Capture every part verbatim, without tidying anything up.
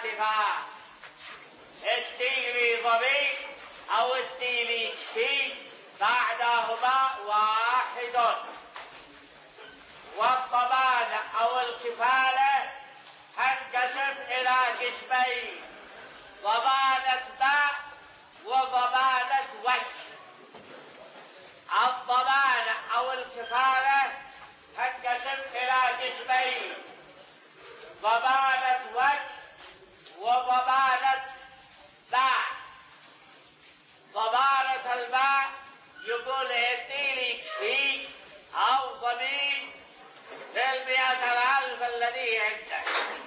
مترادفة، استيلي ضمير أو استيلي شيء بعدهما واحد. والضمانة أو الكفالة تنقسم إلى قسمين: ضمانة ماء وضمانة وجه. الضمانة أو الكفالة تنقسم إلى قسمين: ضمانة وجه وضمانة ماء. ضمانة الماء يقول اديني شيء أو ضمين بالمئة الألف الذي عندك،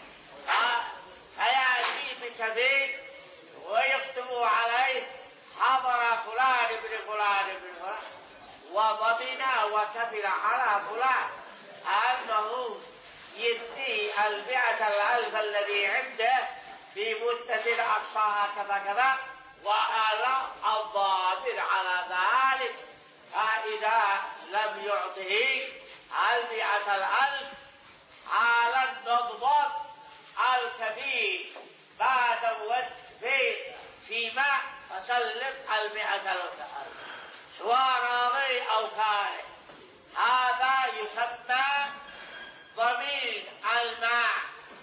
فيأتي بكفيل ويكتب عليه حضر فلان ابن فلان ابن فلان وضمن وكفل على فلان أنه يدي المئة الألف الذي عنده في مدة أقصاها كذا كذا، وأنا الضامن على ذلك. فإذا لم يعطه المئة الألف على النضبط الكبير بعد وجه فيما فسلم المئة الألف سواء راضي أو كاره. هذا يسمى ضمين الماء.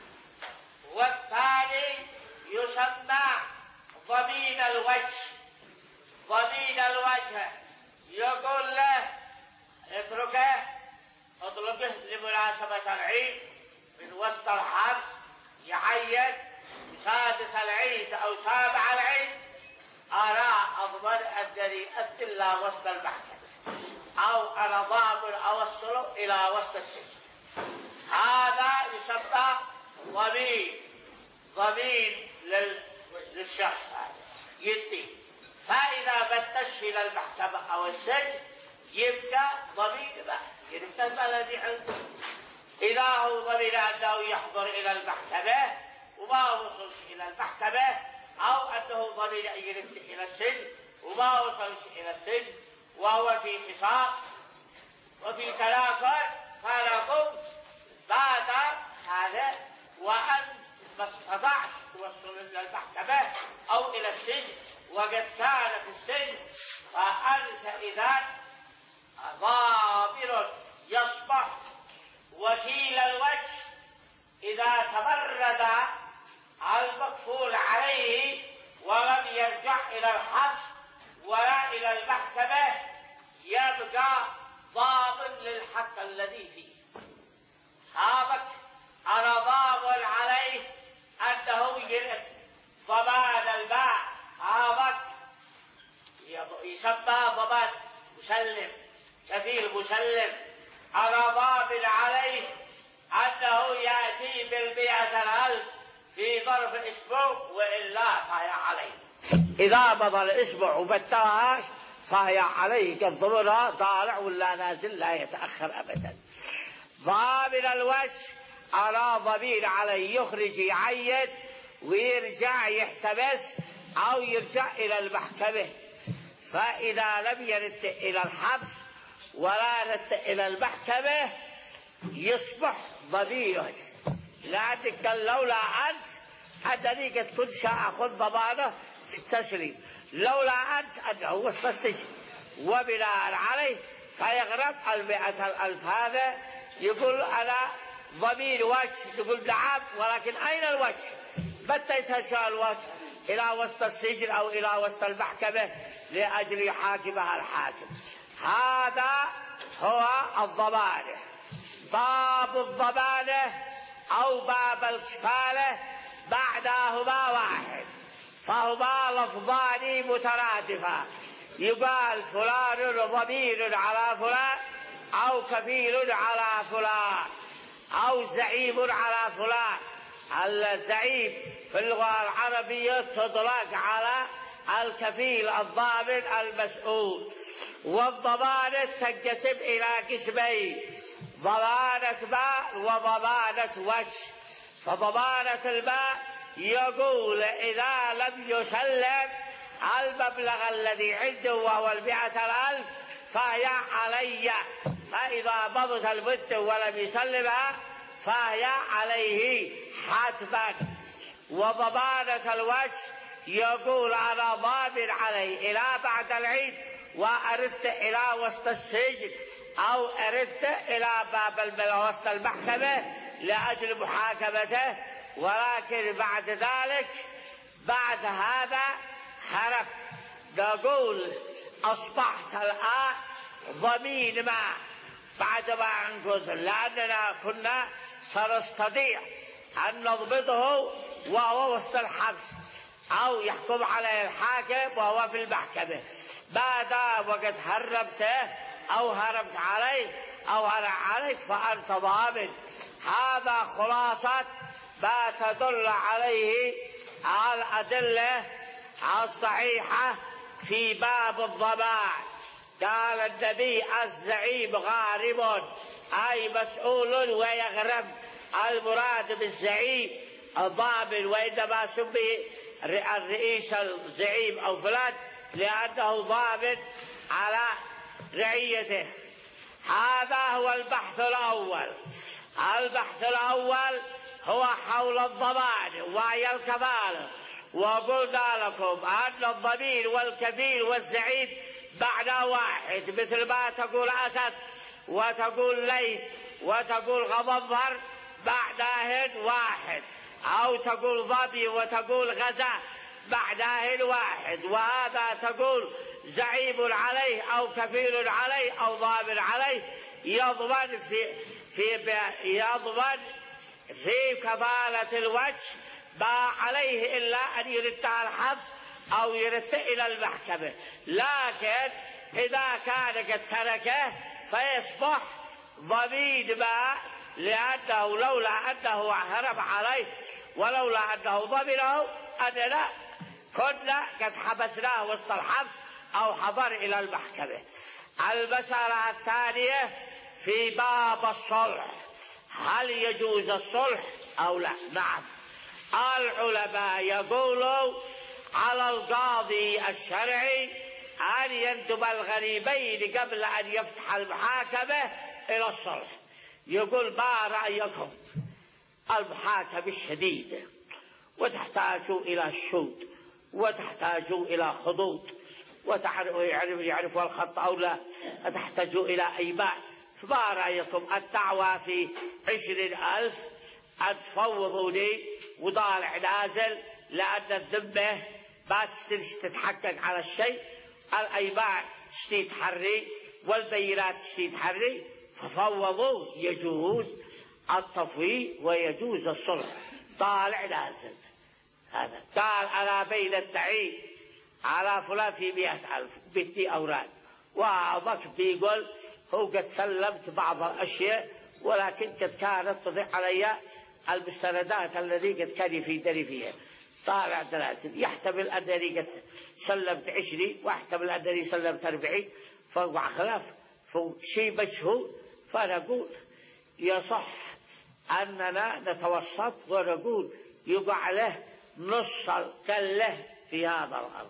والثاني يسمى ضمين الوجه. ضمين الوجه يقول له اتركه اطلبه لمناسبة العيد من وسط الحبس، يعين سادس العيد أو سابع العيد، أنا أضمن أنني أدلى وسط المحكمة، أو أنا ضامن أوصله إلى وسط السجن. هذا يسمى ضمين. ضمين للشخص هذا يدي. فإذا بدش إلى المحكمة أو السجن يبقى ضمين ما يبقى الذي عنده. إذا هو ضمن أنه يحضر إلى المحكمة وما وصلش إلى المحكمة، أو أنه ضمن أن يرد إلى السجن وما وصلش إلى السجن وهو في خصام وفي تناقض، فنقول بعد هذا وأن ما استطعش توصل إلى المحكمة أو إلى السجن وقد كان في السجن، فأنت إذا ضامن يصبح وكيل الوجه إذا تمرد المكفول عليه ولم يرجع إلى الحبس ولا إلى المحكمة، يبقى ضامن للحق الذي فيه. هذا أنا ضامن عليه أنه يرد ضمان الماء، هذا يسمى ضمان مسلم، كفيل مسلم. أنا ضامن عليه أنه يأتي بالمئة الألف في ظرف أسبوع وإلا فهي عليه. إذا مضى الأسبوع وبتاهاش فهي عليه كالضمنها طالع ولا نازل لا يتأخر أبدا. ضامن الوجه أنا ضمين عليه يخرج يعيد ويرجع يحتبس أو يرجع إلى المحكمة. فإذا لم يرد إلى الحبس ولا رد إلى المحكمة يصبح ضمينه. لكن لولا أنت أنني قد كنت سأخذ ضمانه في التسليم، لولا أنت أنه وسط السجن، وبناء عليه فيغرم المئة الألف. هذا يقول أنا ضمين وجه، يقول نعم، ولكن أين الوجه؟ متى يتشاء الوجه؟ إلى وسط السجن أو إلى وسط المحكمة لأجل يحاكمها الحاكم. هذا هو الضمانة. باب الضمانة أو باب الكفالة بعدهما واحد، فهما لفظان مترادفان. يقال فلان ضمين على فلان، أو كفيل على فلان، أو زعيم على فلان. الزعيم في اللغة العربية تطلق على الكفيل الضامن المسؤول. والضمانة تنقسم إلى قسمين: ضمانة ماء وضمانة وجه. فضمانة الماء يقول إذا لم يسلم المبلغ الذي عنده وهو المئة الألف فهي علي، فإذا مضت المدة ولم يسلمها فهي عليه حتما. وضمانة الوجه يقول أنا ضامن عليه إلى بعد العيد، وأردت إلى وسط السجن أو أردت إلى باب وسط المحكمة لأجل محاكمته، ولكن بعد ذلك بعد هذا هرب. نقول أصبحت الآن ضمين ما بعد ما انقذ، لأننا كنا سنستطيع أن نضبطه وهو وسط الحبس أو يحكم عليه الحاكم وهو في المحكمة. بعد وقد هربته أو هربت عليه أو هرب عليك فأنت ضامن. هذا خلاصة ما تدل عليه الأدلة الصحيحة في باب الضمان. قال النبي الزعيم غارم أي مسؤول ويغرم. المراد بالزعيم الضامن، وإنما سمي الرئيس الزعيم أو فلان لأنه ضامن على رعيته. هذا هو البحث الأول. البحث الأول هو حول الضمان وهي الكفالة. وقلنا لكم أن الضمير والكفيل والزعيم معنى واحد، مثل ما تقول أسد وتقول ليث وتقول غضنفر معناه واحد، أو تقول ظبي وتقول غزا معناه واحد. وهذا تقول زعيم عليه أو كفيل عليه أو ضامن عليه يضمن في في يضمن في كفالة الوجه ما عليه إلا أن يرد على الحبس أو يرد إلى المحكمة. لكن إذا كان قد تركه فيصبح ضمين ما، لأنه لولا أنه هرب عليه ولولا أنه ضمنه أننا كنا قد حبسناه وسط الحبس أو حضر إلى المحكمة. المسألة الثانية في باب الصلح، هل يجوز الصلح أو لا؟ نعم، العلماء يقولوا على القاضي الشرعي أن يندب الغريبين قبل أن يفتح المحاكمة إلى الصلح. يقول ما رأيكم؟ المحاكمة الشديدة وتحتاج إلى الشهود وتحتاج إلى خطوط ويعرف الخط أو لا، تحتاج إلى أيمان، فما رأيكم الدعوة في عشرين ألف أن تفوضوا لي وضالع نازل، لأن الذمة ما تسترش تتحقق على الشيء، الأيمان تشتي تحري والبينات تشتي تحري، ففوضوا. يجوز التفويض ويجوز الصلح، طالع نازل. هذا قال أنا بين التعيين على فلان في مئة ألف بدي أوراق، وأعضك بيقول هو قد سلمت بعض الأشياء ولكن قد كانت تضيع علي المستندات الذي قد كان في دري فيها. طالع ثلاثين، يحتمل أنني قد سلمت عشرين واحتمل أنني سلمت أربعين، فوق خلاف فوق شيء مشهور. فنقول يصح أننا نتوسط ونقول يقع له نص الكلة في هذا الأرض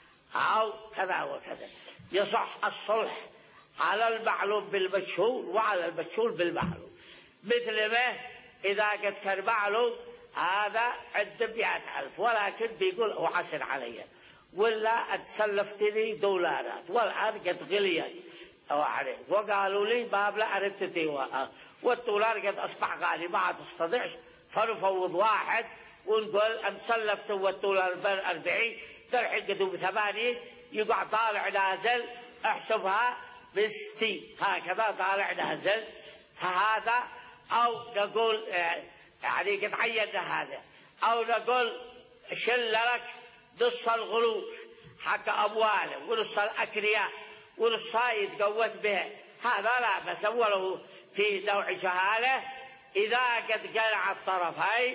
أو كذا وكذا. يصح الصلح على المعلوم بالمجهول وعلى المجهول بالمعلوم، مثل ما إذا قد كان معلوم هذا عند مئة ألف ولكن بيقول هو عسر علي، ولا أتسلفتني دولارات والآن قد غلي عليه، وقالوا لي باب لا أردت ديوان والدولار قد أصبح غالي ما تستطيعش، فنفوض واحد ونقول أن سلفت والدولار بأربعين تلحق قدوم ثمانية، يقع طالع نازل احسبها بستين، هكذا طالع نازل. هذا أو نقول يعني قد عينا هذا، أو نقول شل لك نص الغلول حق أمواله ونص الأكرياء ونص يتقوت به، هذا لا بس وله في نوع جهالة إذا قد قلع الطرفين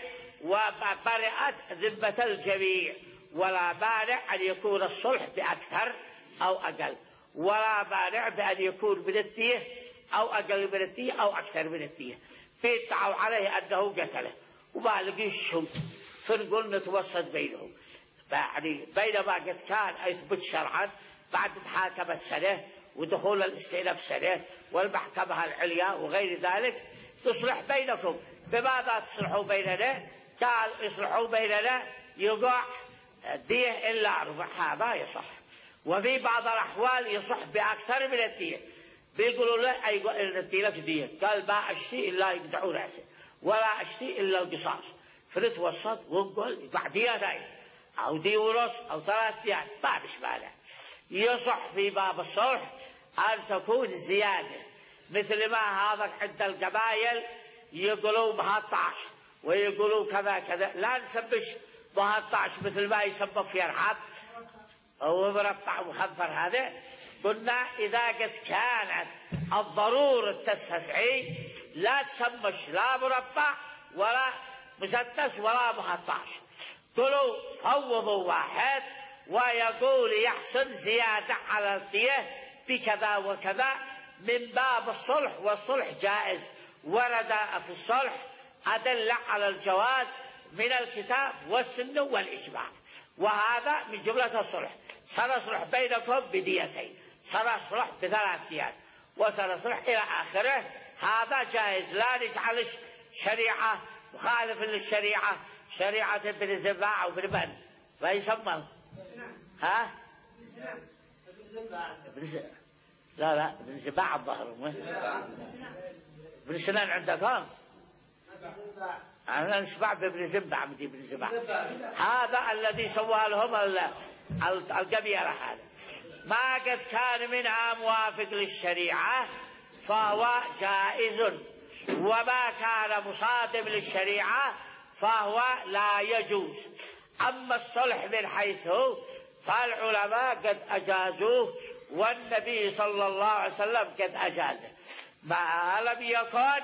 وبرئت ذمة الجميع. ولا مانع أن يكون الصلح بأكثر أو أقل، ولا مانع بأن يكون من الدية أو أقل من الدية أو أكثر من الدية. بيدعوا عليه أنه قتله وما لقيش شهود، فنقول نتوسط بينهم. يعني بينما قد كان يثبت شرعا بعد محاكمة سنة ودخول الاستئناف سنة والمحكمة العليا وغير ذلك، تصلح بينكم. بماذا تصلحوا بيننا؟ قال اصلحوا بيننا يقع الدية إلا ربع، هذا يصح. وفي بعض الأحوال يصح بأكثر من الدية، بيقولوا له أدي لك دية، قال ما أشتي إلا يقطعوا رأسه ولا أشتي إلا القصاص، فنتوسط ونقول يقع دية دايم أو دي ونص أو ثلاث ديات، ما بش مانع. يصح في باب الصلح أن تكون زيادة، مثل ما هذا عند القبائل يقولوا بهالطعش ويقولوا كذا كذا، لا نسبش بهالطعش مثل ما يسبب في الرحاب أو مربع مخفر. هذا قلنا إذا قد كانت الضرورة تستدعي لا تسمش لا مربع ولا مسدس ولا مهطعش، قلوا فوضوا واحد ويقول يحصل زيادة على الدية بكذا وكذا من باب الصلح، والصلح جائز. ورد في الصلح أدل على الجواز من الكتاب والسنة والإجماع، وهذا من جملة الصلح. سنصلح بينكم بديتين، سنصلح بثلاث ديات، وسنصلح إلى آخره. هذا جائز، لا نجعل شريعة مخالف للشريعة، شريعة ابن زباع أو ابن بن ما يسمى ها؟ لا لا ابن زباع الظهر، ابن سنان عندكم؟ أنا نسمع بابن زباع، بدي ابن زباع هذا الذي سوى لهم القبيلة. هذا ما قد كان منها موافق للشريعة فهو جائز، وما كان مصادم للشريعة فهو لا يجوز. أما الصلح من حيث فالعلماء قد أجازوه، والنبي صلى الله عليه وسلم قد أجازه، ما لم يكن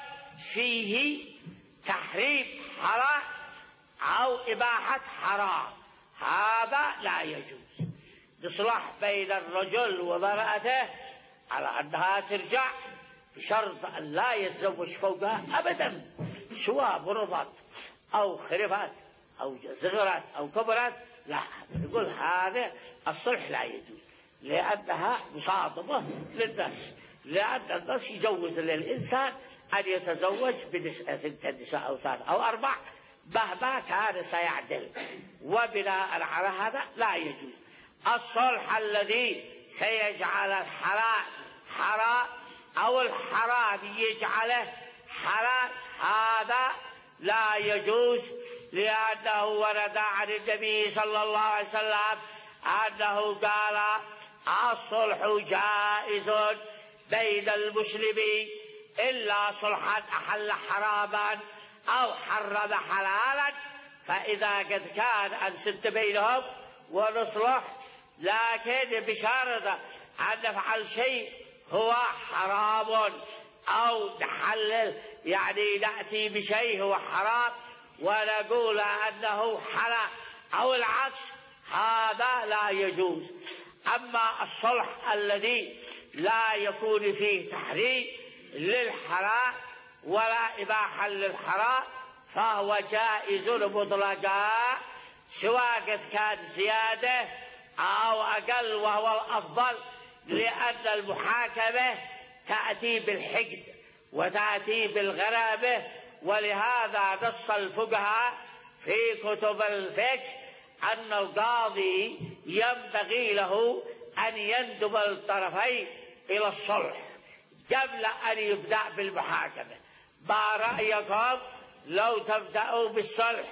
فيه تحريم حرام أو إباحة حرام، هذا لا يجوز. نصلح بين الرجل ومرأته على أنها ترجع بشرط أن لا يتزوج فوقها أبدا، سواء مرضت أو خرفت أو صغرت أو كبرت، لا نقول هذا الصلح لا يجوز، لأنها مصادمة للناس، لأن الناس يجوز للإنسان أن يتزوج بنساء أو ثلاث أو أربع مهما كان سيعدل، وبناء على هذا لا يجوز. الصلح الذي سيجعل الحلال حرام أو الحرام يجعله حلال هذا لا يجوز، لأنه ورد عن النبي صلى الله عليه وسلم أنه قال الصلح جائز بين المسلمين إلا صلحا أحل حراما أو حرم حلالا، فإذا قد كان أنسد بينهم ونصلح، لكن بشرط أن نفعل شيء هو حرام أو نحلل، يعني نأتي بشيء هو حرام ونقول أنه حلال أو العكس، هذا لا يجوز. أما الصلح الذي لا يكون فيه تحريم للحرام ولا إباحة للحرام فهو جائز مطلقا، سواء قد كان زيادة أو أقل، وهو الأفضل، لأن المحاكمة تأتي بالحقد وتأتي بالغرابة، ولهذا نص الفقهاء في كتب الفقه أن القاضي ينبغي له أن يندب الطرفين إلى الصلح قبل أن يبدأ بالمحاكمة. ما رأيكم لو تبدأوا بالصلح؟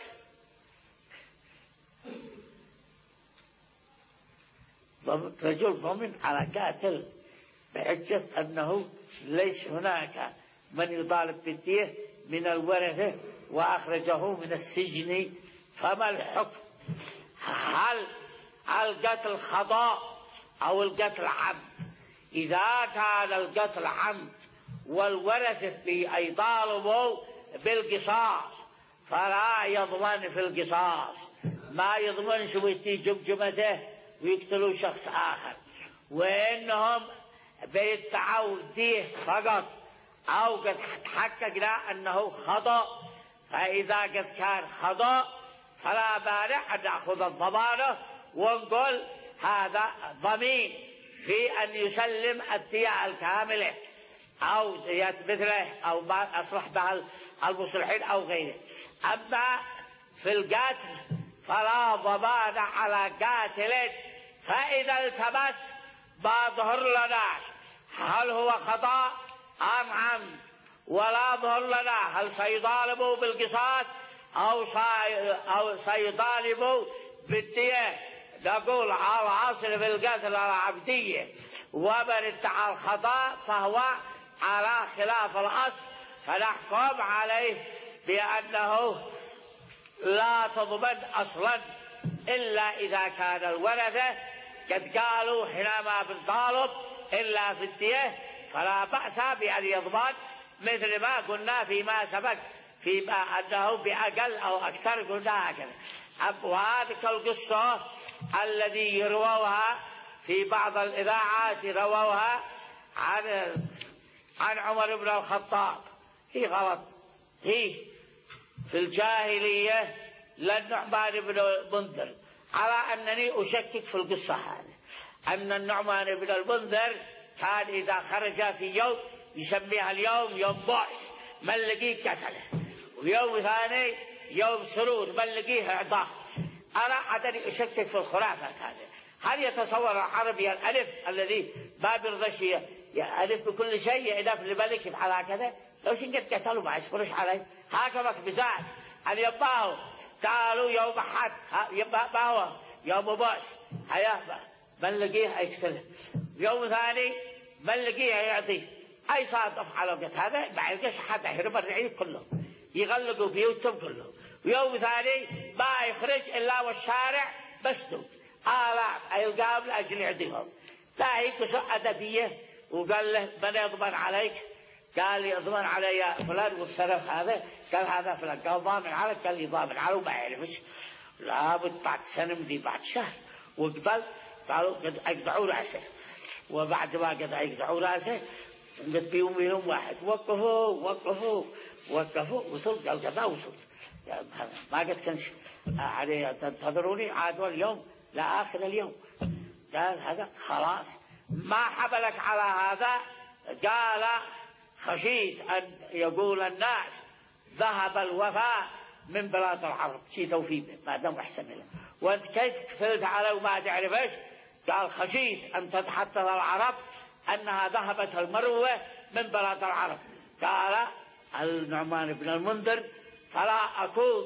رجل ضمن على قاتل بحجة أنه ليس هناك من يطالب بالدية من الورثة وأخرجه من السجن، فما الحكم؟ هل القتل خطأ أو القتل عمد؟ إذا كان القتل عمد والورثة يطالبوا بالقصاص فلا يضمن في القصاص، ما يضمن شو يتي جمجمته ويقتلوا شخص آخر، وإنهم بيدعوا ديه فقط أو قد تحققنا أنه خطأ، فإذا قد كان خطأ فلا مانع أن نأخذ الضمانة ونقول هذا ضمين في أن يسلم الدية الكاملة أو دية مثله أو ما أصلح بها المصلحين أو غيره. أما في القتل فلا ضمان على قاتل، فإذا التبس ما ظهر لنا هل هو خطأ أم عمد، ولا ظهر لنا هل سيطالبوا بالقصاص أو أو سيطالبوا بالدية، نقول على أصل في القتل العبدية، ومن ادعى الخطأ فهو على خلاف الأصل، فنحكم عليه بأنه لا تضمن أصلا إلا إذا كان الورثة قد قالوا حينما بنطالب إلا في الدية فلا بأس بأن يضمن، مثل ما قلنا فيما سبق فيما أنه بأقل أو أكثر قلنا هكذا. وهذه القصة الذي يرووها في بعض الإذاعات رووها عن عن عمر بن الخطاب هي غلط، هي في الجاهلية للنعمان بن المنذر، على أنني أشكك في القصة هذه أن النعمان بن المنذر كان إذا خرج في يوم يسميها اليوم يوم بؤس من لقيه قتله، ويوم ثاني يوم سرور من لقيه اعطاه. أنا عدني أشكك في الخرافات هذه. هل يتصور العربي الألف الذي ما بيرضى ألف بكل شيء يألف لملك على كذا؟ لو شنقد قتلوا ما يصبرش عليه هكذا بزاج أن يباهوا تعالوا يوم حد يباهوا يوم بؤس هيا من لقيه يقتله، يوم ثاني من لقيه يعطيه. أي صادف على وقت هذا ما يلقاش حد يهرب الرعيل كله يغلقوا بيوتهم كله، ويوم ثاني ما يخرج إلا والشارع مسدود آلاف يلقاهم لأجل يعطيهم. لا هي قصة أدبية، وقال له من يضمن عليك؟ قال لي اضمن علي فلان والسلف هذا، قال هذا فلان، قال ضامن عليك، قال لي ضامن عليه وما يعرفش، لابد بعد سنة مدي بعد شهر وقبل قالوا قد أقطعوا رأسه، وبعد ما قد أقطعوا رأسه قد بيوم يوم واحد وقفوا وقفوا وقفوا وصلت قال كذا وصلت ما قد كنش عليه تنتظروني عادوا اليوم لآخر اليوم. قال هذا خلاص ما حبلك على هذا. قال خشيت أن يقول الناس ذهب الوفاء من بلاد العرب، شيء توفيق ما دام أحسن له، وأنت كيف كفلت عليه وما تعرفش؟ قال خشيت أن تتحدث العرب أنها ذهبت المروة من بلاد العرب. قال النعمان بن المنذر فلا أكون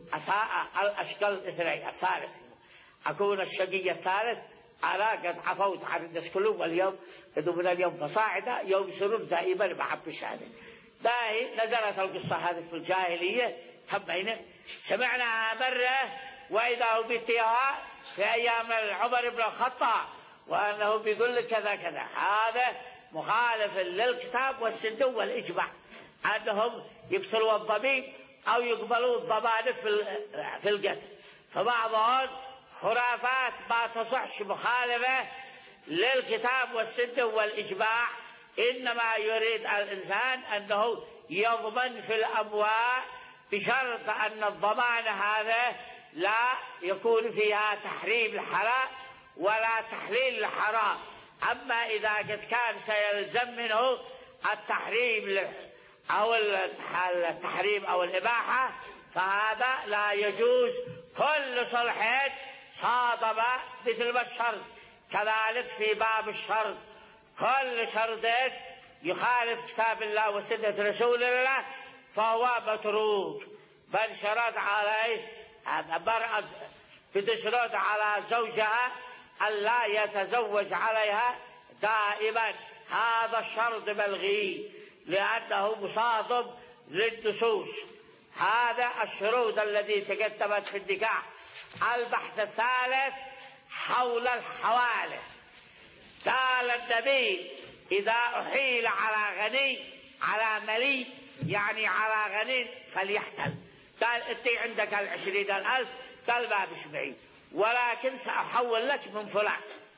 الأشقى الاثنين الثالث، أكون الشقي الثالث، أنا قد عفوت عن الناس كلهم، واليوم قدوا من اليوم فصاعدا يوم سرور دائما بحب الشهادة. داهي نزلت القصة هذه في الجاهلية تبعنا سمعناها مرة، وإذا هو بيتيها في أيام عمر بن الخطاب وأنه بيقول لك كذا كذا. هذا مخالف للكتاب والسنة والإجماع أنهم يقتلوا الضبيب أو يقبلوا الضبائب في القتل، فبعضهم خرافات ما تصحش مخالفة للكتاب والسنة والإجماع، إنما يريد الإنسان أنه يضمن في الأموال بشرط أن الضمان هذا لا يكون فيها تحريم الحلال ولا تحليل الحرام. أما إذا قد كان سيلزم منه التحريم أو التحريم أو الإباحة فهذا لا يجوز. كل صلح صادم مثل ما الشرط، كذلك في باب الشرط كل شرط يخالف كتاب الله وسنة رسول الله فهو متروك. بل شرط عليه المرأة بتشرط على زوجها ألا يتزوج عليها دائما، هذا الشرط ملغي لأنه مصادم للنصوص. هذا الشروط الذي تقدمت في النكاح. البحث الثالث حول الحوالة. قال النبي إذا أحيل على غني على ملي يعني على غني فليحتل. قال أنت عندك العشرين الألف، قال ما بشبعي ولكن سأحول لك من فلان،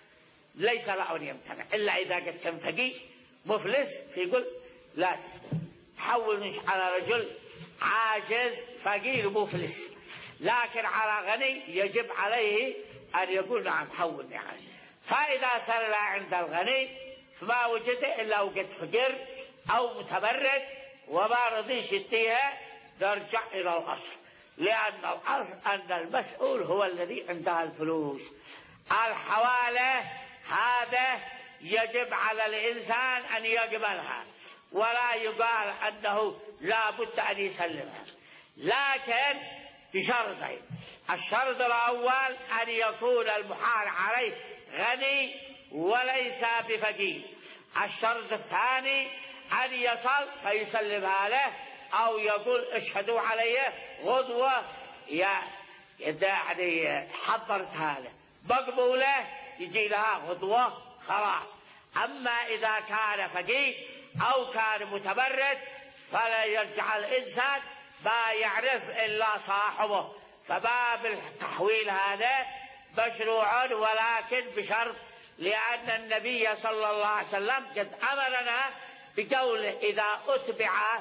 ليس له أن يمتنع إلا إذا قد كان فقير مفلس فيقول لا تحول مش على رجل عاجز فقير مفلس، لكن على غني يجب عليه أن يقول نعم حول يعني. فإذا صار عند الغني فما وجد إلا وقد فقر أو متبرد وما رضيش يديها نرجع إلى الأصل. لأن الأصل أن المسؤول هو الذي عنده الفلوس. الحوالة هذا يجب على الإنسان أن يقبلها، ولا يقال أنه لا بد أن يسلمها، لكن بشرطين. الشرط الأول أن يكون المحال عليه غني وليس بفقير. الشرط الثاني أن يصل فيسلمها له، أو يقول اشهدوا علي غدوة يا يعني حضرت هذا مقبولة، يجي لها غدوة خلاص. أما إذا كان فقير أو كان متبرد فلا يرجع الإنسان ما يعرف إلا صاحبه. فباب التحويل هذا مشروع، ولكن بشرط، لأن النبي صلى الله عليه وسلم قد أمرنا بقوله إذا أتبع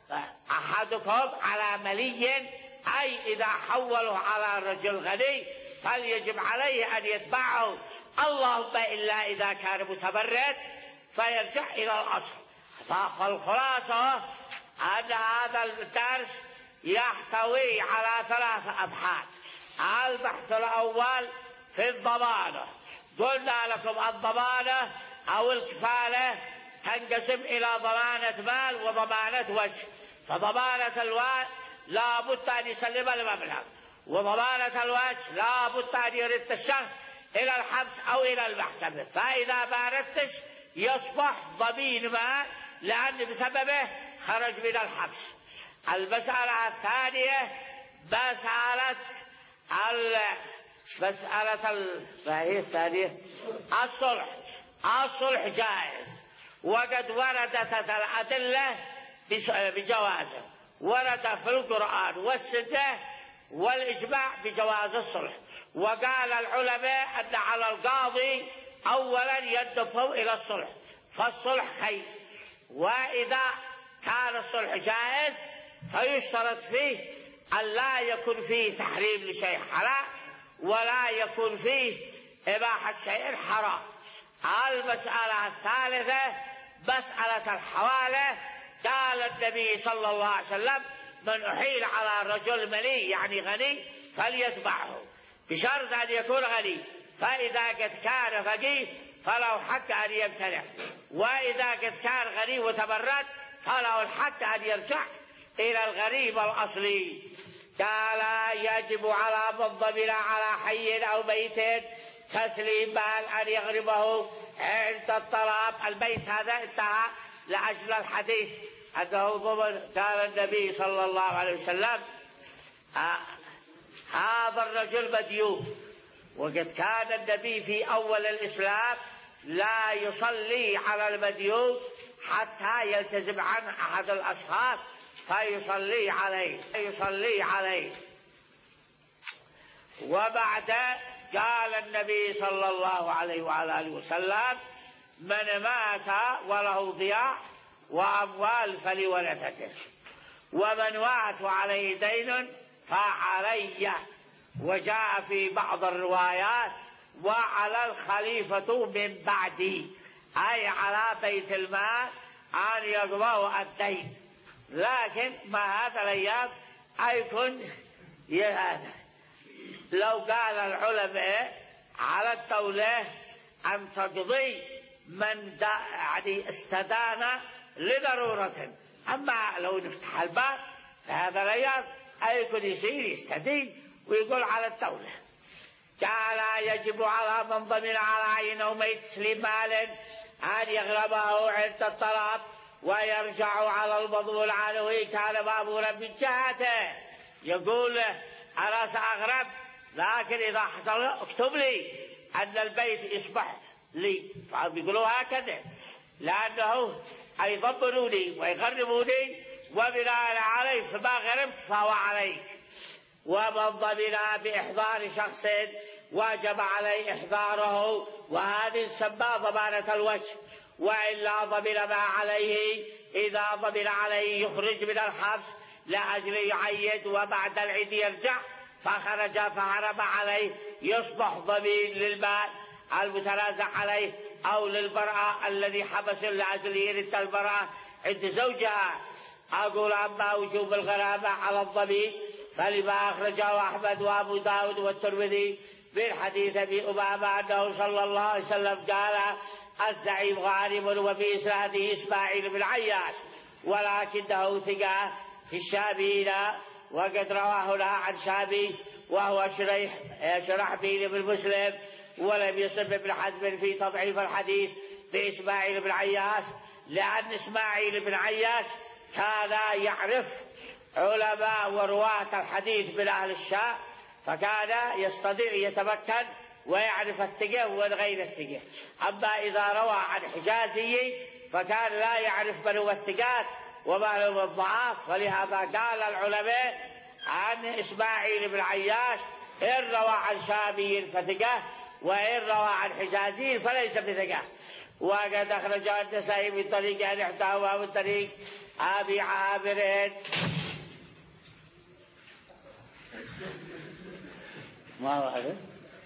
أحدكم على ملي، أي إذا حوله على رجل غني فليجب عليه أن يتبعه، اللهم إلا إذا كان متبرد فيرجع إلى الأصل. فالخلاصة أن هذا الدرس يحتوي على ثلاث أبحاث. البحث الأول في الضمانة. قلنا لكم الضمانة أو الكفالة تنقسم إلى ضمانة مال وضمانة وجه. فضمانة المال لا بد أن يسلم المبلغ، وضمانة الوجه لا بد أن يرد الشخص إلى الحبس أو إلى المحكمة، فإذا ما ردش يصبح ضمين مال لأن بسببه خرج من الحبس. المسألة الثانية مسألة ال مسألة الثانية الصلح. الصلح جائز، وقد وردت الأدلة بجوازه، ورد في القرآن والسنة والإجماع بجواز الصلح. وقال العلماء أن على القاضي أولا يدفع إلى الصلح، فالصلح خير. وإذا كان الصلح جائز فيشترط فيه أن لا يكون فيه تحريم لشيء حلال، ولا يكون فيه إباحة شيء حرام. المسألة الثالثة مسألة الحوالة. قال النبي صلى الله عليه وسلم من أحيل على رجل ملي يعني غني فليتبعه، بشرط أن يكون غني، فإذا قد كان فقير فله حق أن يمتنع، وإذا قد كان غني وتبرد فله الحق أن يرجع إلى الغريب الأصلي. قال يجب على من ضمن على حي أو ميت تسليم مال أن يغربه عند الطلب. البيت هذا انتهى لأجل الحديث أنه ضمن. قال النبي صلى الله عليه وسلم هذا الرجل مديون، وقد كان النبي في أول الإسلام لا يصلي على المديون حتى يلتزم عنه أحد الأشخاص فيصلي عليه يصلي عليه وبعد قال النبي صلى الله عليه وعلى آله وسلم من مات وله ضياع وأموال فلورثته، ومن مات عليه دين فعلي. وجاء في بعض الروايات وعلى الخليفة من بعدي، أي على بيت المال أن يقضوا الدين. لكن ما هذا الأيام أيكن هذا لو قال العلماء على الدولة أن تقضي من يعني استدان لضرورة، أما لو نفتح الباب هذا الأيام أيكن يصير يستدين ويقول على الدولة. قال يجب على من ضمن على عين أو ميت تسليم مال أن يغربه عند الطلب ويرجع على المضمون عنه كان مأمورا من جهته. يقول أنا سأغرب، لكن إذا حصل اكتب لي أن البيت يصبح لي. فبيقولوا هكذا لأنه يضمنوني ويغربوني، وبناء عليه فما غربت فهو عليك. ومن ضمن بإحضار شخص واجب عليه إحضاره، وهذه تسمى ضمانة الوجه. وإلا ضمن ما عليه، إذا ضمن عليه يخرج من الحبس لأجل يعيد وبعد العيد يرجع فخرج فهرب عليه يصبح ضمين للمال المتنازع عليه أو للمرأة الذي حبس لأجل يرد المرأة عند زوجها. أقول أما وجوب الغرامة على الضمين فلما أخرجه أحمد وأبو داود والترمذي من حديث أبي أمامة أنه صلى الله عليه وسلم قال: الزعيم غانم، وفي إسناده إسماعيل بن عياش ولكنه ثقة في الشاميين، وقد رواه عن شامي وهو شريح شرحبيل بن مسلم، ولم يصب ابن حزم في تضعيف الحديث بإسماعيل بن عياش، لأن إسماعيل بن عياش كان يعرف علماء ورواة الحديث من أهل الشام، فكان يستطيع يتمكن ويعرف الثقة وغير الثقة. أما إذا روى عن حجازي فكان لا يعرف من هو الثقات وما هو الضعاف، ولهذا قال العلماء عن إسماعيل بن عياش: إن روى عن شامي فثقة، وإن روى عن حجازي فليس بثقة. وقد أخرج النسائي من طريق أن احتوى من طريق أبي عامر ما هو هذا؟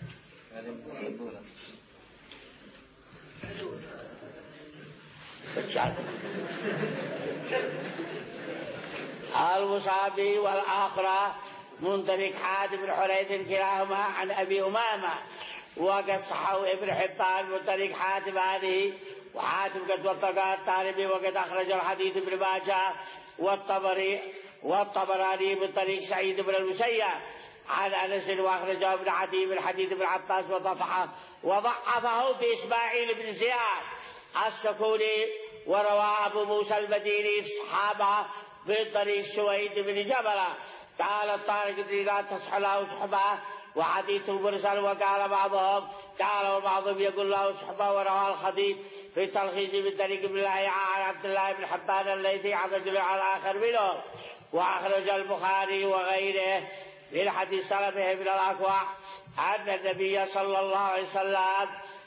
المصابي والآخرة من طريق حاتم بن حريث كلاهما عن أبي أمامة، وقد صححه ابن حبان من طريق حاتم هذه، وحاتم قد وثق الطالبي، وقد أخرج الحديث ابن ماجه والطبري والطبراني من طريق سعيد بن المسيب عن أنس، وأخرجه ابن عدي من حديث ابن عباس وضعفه وضعفه بإسماعيل بن زياد السكوني، وروى أبو موسى المديني في الصحابة من طريق سويد بن جبلة قال: الطارق لا تصح له صحبة وحديثه مرسل. وقال بعضهم قال وبعضهم يقول له صحبة. وروى الخطيب في التلخيص من طريق ابن الله عن عبد الله بن حبان الليثي عن رجل على آخر منه. وأخرج البخاري وغيره من حديث سلفه من الأكوع أن النبي صلى الله عليه وسلم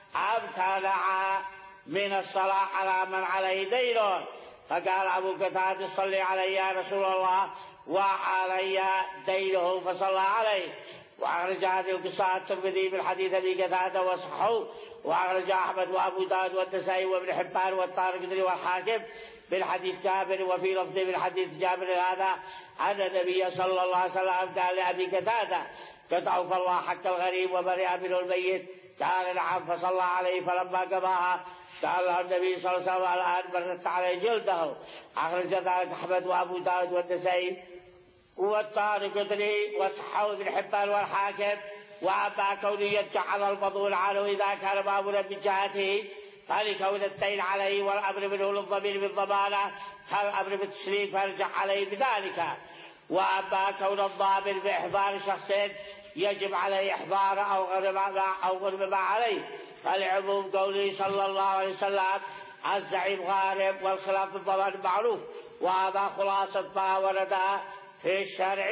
امتنع من الصلاة على من عليه دين، فقال أبو قتادة: صلي علي يا رسول الله وعلي دينه، فصلى عليه. وأخرج هذه القصة الترمذي من حديث أبي قتادة وصححه، وأخرج أحمد وأبو داود والنسائي وابن حبان والطارقطني والحاكم من حديث جابر، وفي لفظ من حديث جابر هذا أن النبي صلى الله عليه وسلم قال لأبي قتادة: قد أوفى الله حق الغريب وبرئ منه الميت. قال: نعم. فصلى عليه، فلما قضاها قال النبي صلى الله عليه وسلم: الآن برت عليه جلده. أخرج ذلك أحمد وأبو داود والنسائي والطارقطني وصححه ابن حبان والحاكم. وأما كونه يجعل المظلوم عنه إذا كان مأمورا بجهته فلكون الدين عليه والأمر منه للضمير بالضمانة كالأمر بالتسليم فيرجع عليه بذلك. وأما كون الضامن بإحضار شخص يجب عليه إحضار أو غرم أو غرم ما عليه، فالعموم قوله صلى الله عليه وسلم: الزعيم غارم، والخلاف في الضمان معروف. وهذا خلاصة ما ورد في الشرع.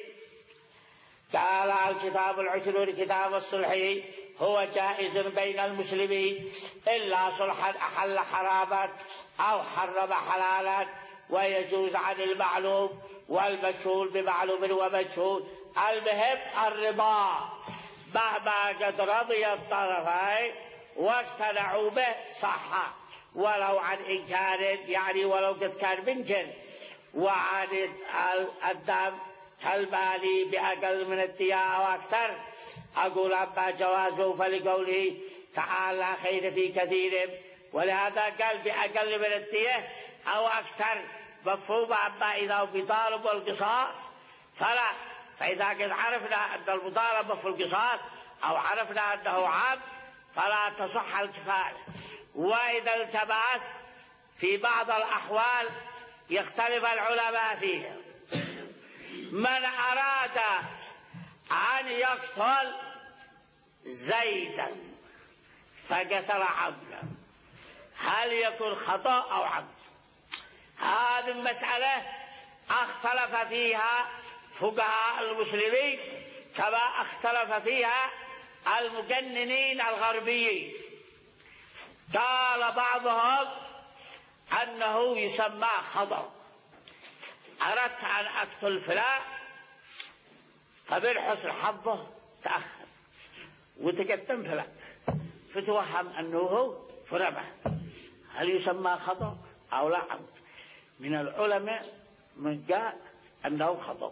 قال: الكتاب العشرون كتاب الصلح هو جائز بين المسلمين إلا صلحا أحل حراما أو حرم حلالا، ويجوز عن المعلوم والمجهول بمعلوم ومجهول. المهم الرضا، مهما قد رضي الطرفين واقتنعوا به صح، ولو عن إنكار، يعني ولو قد كان منكر. وعن الدم كالمال بأقل من الدية أو أكثر. أقول أما جوازه فلقوله تعالى خير في كثير، ولهذا قال بأقل من الدية أو أكثر مفهوم. أما إذا بطالب والقصاص فلا، فإذا قد عرفنا أن المطالبة في القصاص أو عرفنا أنه عام فلا تصح الكفاية. وإذا التباس في بعض الأحوال يختلف العلماء فيه. من أراد أن يقتل زيدا فقتل عمدا، هل يكون خطأ أو عمد؟ هذه المسألة اختلف فيها فقهاء المسلمين كما اختلف فيها المجننين الغربيين. قال بعضهم أنه يسمى خطأ، أردت أن أقتل فلان فمن حسن حظه تأخر وتقدم فلان فتوهم أنه فرمه، هل يسمى خطأ أو لا عمد؟ من العلماء من قال أنه خطأ،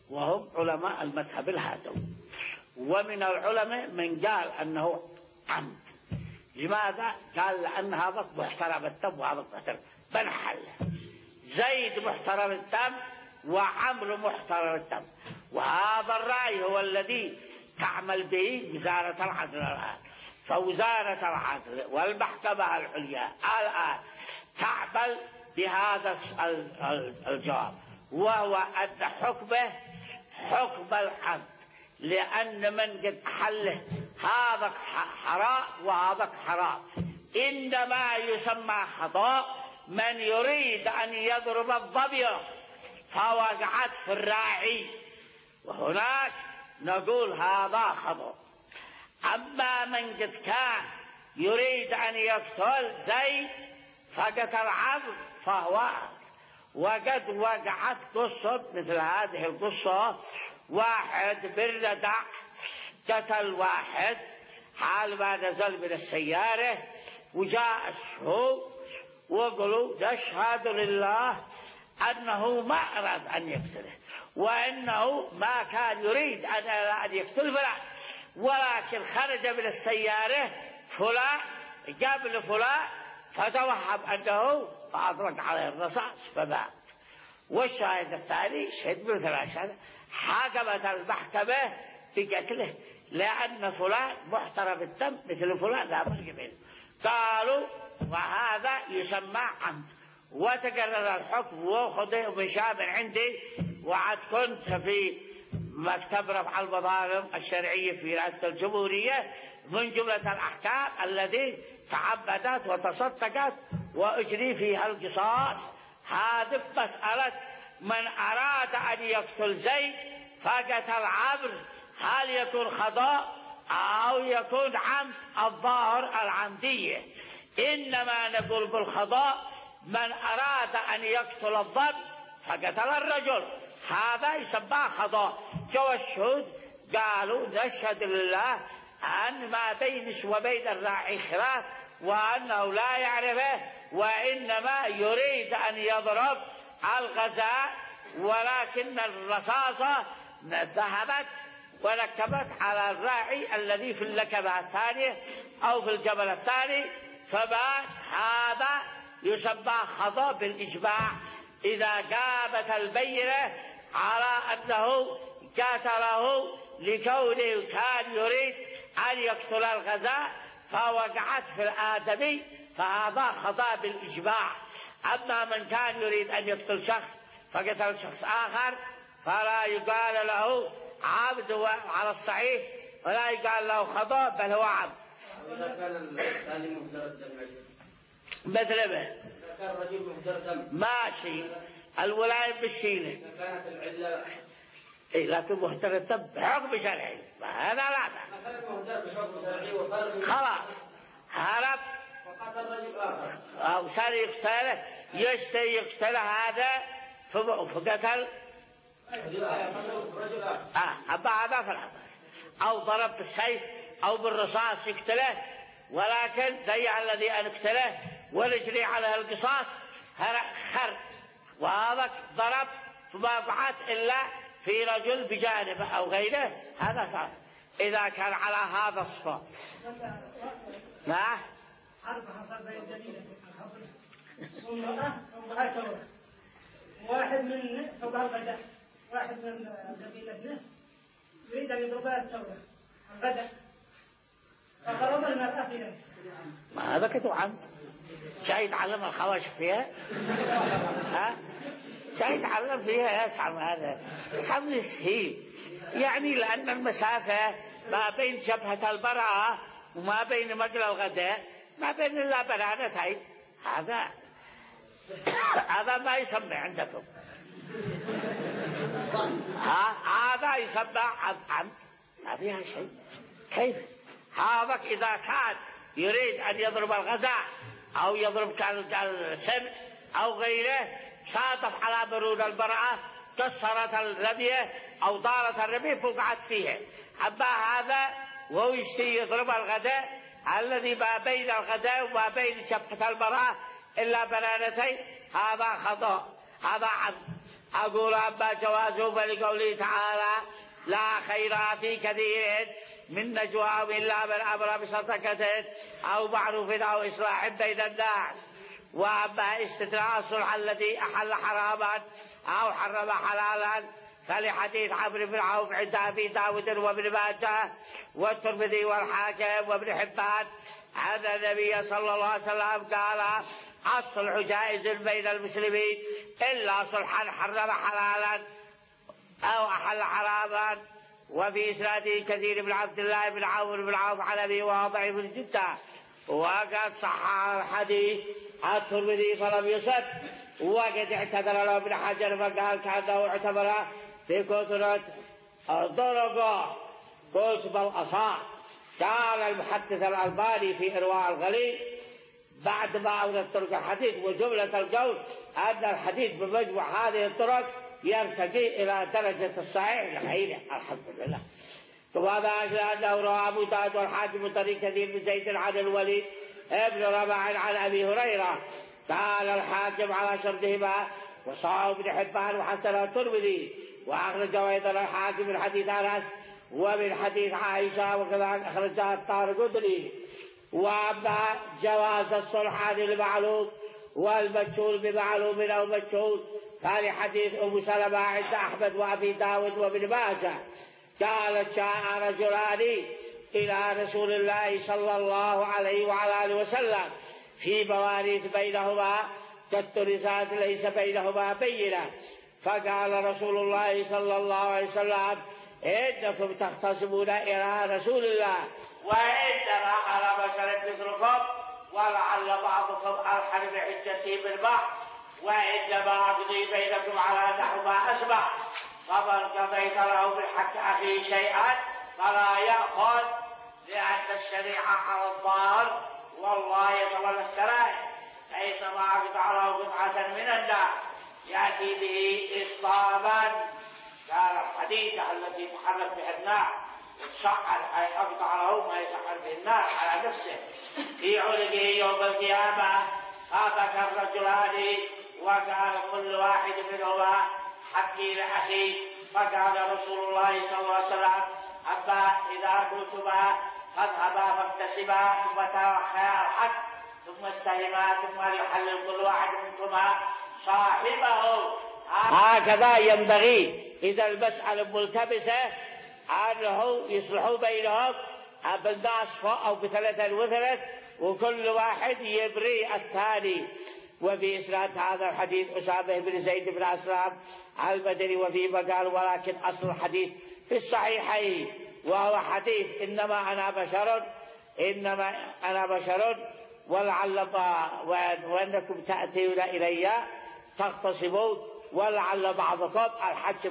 وهم علماء المذهب الهادوي. ومن العلماء من قال أنه عمد. لماذا؟ قال لأن هذا محترم الدم وهذا محترم بنحله. زيد محترم الدم وعمرو محترم الدم، وهذا الرأي هو الذي تعمل به وزارة العدل الآن. فوزارة العدل والمحكمة العليا الآن تعمل بهذا الجواب، وهو أن حكمه حكم العمد، لأن من قد حله هذا حرام وهذا حرام. إنما يسمى خطأ من يريد أن يضرب الظبي فوقعت في الراعي، وهناك نقول هذا خطأ. أما من قد كان يريد أن يقتل زيد فقتل عمرو فهو، وقد وقعت قصة مثل هذه القصة، واحد بالردع قتل واحد حال ما نزل من السيارة، وجاء الشهود وقالوا نشهد لله أنه ما أراد أن يقتله، وأنه ما كان يريد أن يقتل فلان، ولكن خرج من السيارة فلان قبل فلان فتوهم أنه فأطلق عليه الرصاص فمات. والشاهد الثاني شهد مثل هذا، حكمت المحكمة بقتله لأن فلان محترم الدم مثل فلان لا فرق بينه. قالوا وهذا يسمى عمد، وتقرر الحكم وخذه بشام عندي. وعد كنت في مكتب رفع المظالم الشرعية في رئاسة الجمهورية، من جملة الأحكام التي تعبدت وتصدقت وأجري فيها القصاص. هذه مسألة من أراد أن يقتل زيد فقتل عمرو، هل يكون خطأ أو يكون عمد؟ الظاهر العمدية. إنما نقول بالخطأ من أراد أن يقتل الضب فقتل الرجل، هذا يسمى خطأ. جو الشهود قالوا نشهد لله أن ما بينش وبين الراعي خلاف، وأنه لا يعرفه، وإنما يريد أن يضرب الغزاء، ولكن الرصاصة ذهبت ونكبت على الراعي الذي في اللكبة الثانية أو في الجبل الثاني فمات. هذا يسمى خطأ بالإجماع إذا قامت البينة على أنه قتله لكونه كان يريد أن يقتل الغزاء فوقعت في الآدمي، فهذا خطأ بالإجماع. أما من كان يريد أن يقتل شخص فقتل شخص آخر فلا يقال له عبد على الصحيح، ولا يقال له خطأ بل هو عبد. إذا كان الثاني مهدر الدم مثل به كان الرجل مهدر دم ماشي الولاية بالشيلة كانت العلة إيه، لكن مهدر الدم بحكم شرعي هذا لا خلاص هرب وقتل رجل آخر أو صار يقتله يشتري يقتله هذا فقتل رجل آخر آه أبا هذا فالعباس، أو ضرب بالسيف أو بالرصاص يقتله، ولكن ضيع الذي أن اقتله ونجري على القصاص خر، وهذا ضرب فما وقعت إلا في رجل بجانبه أو غيره، هذا صار إذا كان على هذا الصفة. لا حرب حصل بين جميلة وامرأة وامرأة واحد من فوق الغداء، واحد من قبيلة ابنه يريد أن يضربها الثورة الغداء فضرب المرأة في نفسه. ما هذا كتب عمد، شايد علم الخواشف فيها ها شايد علم فيها يسعى هذا يسعى السهيل، يعني لأن المسافة ما بين جبهة المرأة وما بين مجرى الغداء ما بين إلا بنانتين، هذا هذا ما يسمى عندكم ها هذا يسمى عمد ما فيها شيء. كيف هذا إذا كان يريد أن يضرب الغزاء أو يضرب السم أو غيره شاطف على برود المرأة كسرت الرمية أو طارت الرمية فوقعت فيها، أما هذا وهو يشتري يضرب الغداء الذي ما بين الغداء وما بين جبهة المرأة إلا بنانتين، هذا خطأ هذا عمد. أقول أما جوازه فلقوله تعالى لا خير في كثير من نجواهم إلا من أمر بصدقة أو معروف أو إصلاح بين الناس. وأما استثناء الصلح الذي أحل حراما أو حرم حلالا فلحديث عمرو بن عوف عند أبي داود وابن ماجه والترمذي والحاكم وابن حبان أن النبي صلى الله عليه وسلم قال الصلح جائز بين المسلمين إلا صلحا حرم حلالا أو أحل حراما. وفي إسناده كثير بن عبد الله بن عمرو بن عوف عن أبي وهو ضعيف جدا وقد صح الحديث الترمذي فلم يصد. وقد اعتذر له ابن حجر فقال كأنه اعتبر في كثرة الضرقة قلت بل أصاب. قال المحدث الألباني في إرواء الغليل بعد ما أورد طرق الحديث وجملة القول أن الحديث بمجموع هذه الطرق يرتقي إلى درجة الصحيح لغيره الحمد لله. وهذا أجل أنه روى أبو داود والحاكم طريق كثير بن زيد عن الوليد ابن رباح عن أبي هريرة قال الحاكم على شرطهما وصححه ابن حبان وحسنه الترمذي وأخرجه أيضا الحاكم من حديث أنس ومن حديث عائشة وكذلك أخرجها الطارقطني. وأما جواز الصلح عن المعلوم والمجهول بمعلوم أو مجهول قال حديث أم سلمة عند أحمد وأبي داود وابن ماجه قالت جاء رجلان إلى رسول الله صلى الله عليه وعلى آله وسلم في مواريث بينهما كالترسات ليس بينهما بينة فقال رسول الله صلى الله عليه وسلم إنكم تختصمون إلى رسول الله وإنما على بشر مثلكم ولعل بعضكم ألحن بحجتي من بعض وإنما أقضي بينكم على نحو ما أسمع فمن قضيت له بحق أخيه شيئا فلا يأخذ لأن الشريعة على الظاهر والله يتولى السرائر فإنما أقطع له قطعة من النار يأتي به إصطابا قال الحديدة التي تحرك بها النار وتشعل أي أقطع له ما يشعل به النار على نفسه في عنقه يوم القيامة. هذا الرجلان وقال كل واحد منهما حقي لأخي فقال رسول الله صلى الله عليه وسلم أما إذا كنتما فاذهبا فاكتسبا ثم توخيا الحق ثم استهما ثم ليحلل كل واحد منكما صاحبه. هكذا ينبغي إذا المسألة ملتبسة أنه يصلحوا بينهم بالناس أو بثلاثة وثلاث وكل واحد يبري الثاني. وفي إسناد هذا الحديث أسامة بن زيد بن أسلم المدني وفيه قال ولكن أصل الحديث في الصحيحين وهو حديث إنما أنا بشر إنما أنا بشر ولعل وأنكم تأتون إلي تختصمون ولعل بعضكم الحج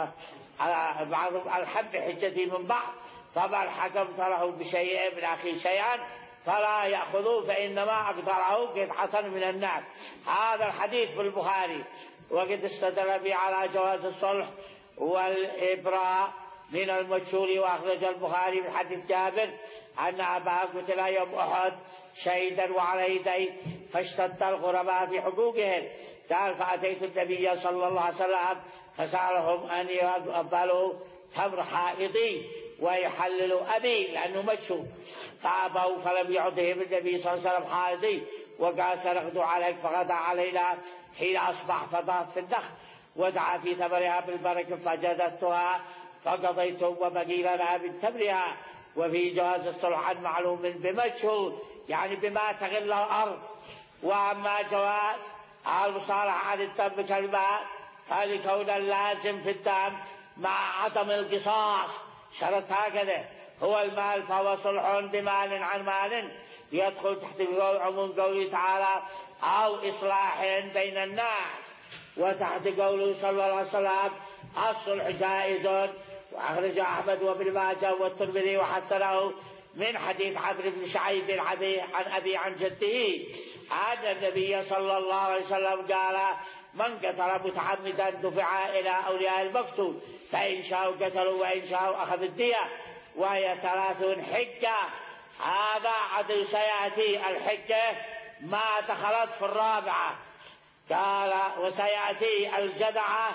بعض الحج بحجتي من بعض فمن حكمت له بشيء من أخي شيئا فلا يأخذوه فإنما أقدره قطعة من الناس. هذا الحديث في البخاري وقد استدل به على جواز الصلح والإبراء من المجهول. وأخرج البخاري من حديث جابر أن أبا قتل يوم أحد شهيدا وعليه دين فاشتد الغرباء في حقوقهم قال فأتيت النبي صلى الله عليه وسلم فسألهم أن يقبلوا تمر حائضي ويحللوا أبي لأنه مجهول فأبوا فلم يعطهم النبي صلى الله عليه وسلم حائضي وقال سنغدو عليك فغدا علينا حين أصبح فضاف في النخل ودعا في ثمرها بالبركة فجدتها فقضيت وبقي لنا من تمرها. وفي جواز الصلح عن معلوم بمجهول يعني بما تغل الأرض. وأما جواز المصالحة عن الدم كالماء فلكون اللازم في الدم مع عدم القصاص شرط هكذا هو المال فهو صلح بمال عن مال يدخل تحت عموم قوله تعالى أو إصلاح بين الناس وتحت قوله صلى الله عليه وسلم الصلح جائز. وأخرج أحمد وابن ماجه والترمذي وحسنه من حديث عمرو بن شعيب عن أبي عن جده أن النبي صلى الله عليه وسلم قال من قتل متعمدا دفع إلى أولياء المقتول فإن شاءوا قتلوا وإن شاءوا أخذوا الدية وهي ثلاث حجة. هذا عدل سيأتي الحجة ما دخلت في الرابعة قال وسيأتي الجدعة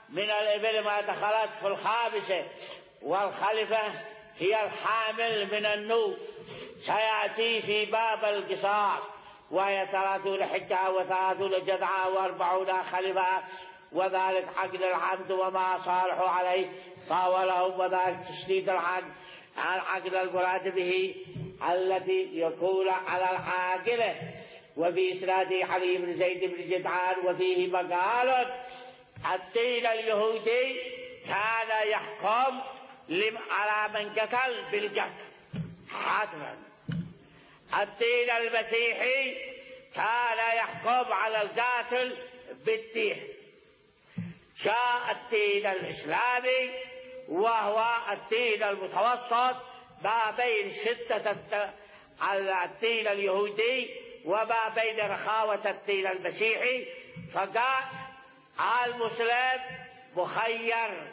من الإبل ما دخلت في الخامسة، والخلفة هي الحامل من النوب، سيأتي في باب القصاص، وهي ثلاثون حجة وثلاثون جذعة وأربعون خلفة، وذلك عقد العبد وما صالحوا عليه طاولهم، وذلك تشديد العقد عن عقد المراد به التي يكون على العاقلة. وفي إسناده علي بن زيد بن جدعان وفيه مقال: الدين اليهودي كان يحكم على من قتل بالقتل حتما، الدين المسيحي كان يحكم على القاتل بالدين. جاء الدين الإسلامي وهو الدين المتوسط ما بين شدة الدين اليهودي وما بين رخاوة الدين المسيحي، فقال المسلم مخير،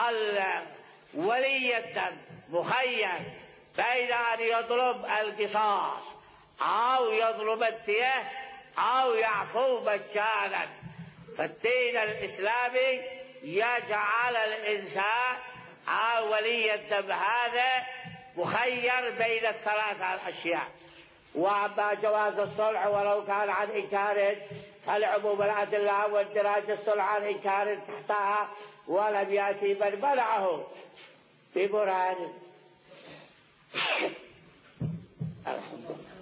ولي الدم مخير بين أن يطلب القصاص أو يطلب الدية أو يعفو مجانا. فالدين الإسلامي يجعل الإنسان أو ولي الدم هذا مخير بين الثلاثة الأشياء. وأما جواز الصلح ولو كان عن إنكار فالعموم الأدلة والدراج الصلح عن إنكار تحتها، ولم يأتي من منعه ببرهان. الحمد لله.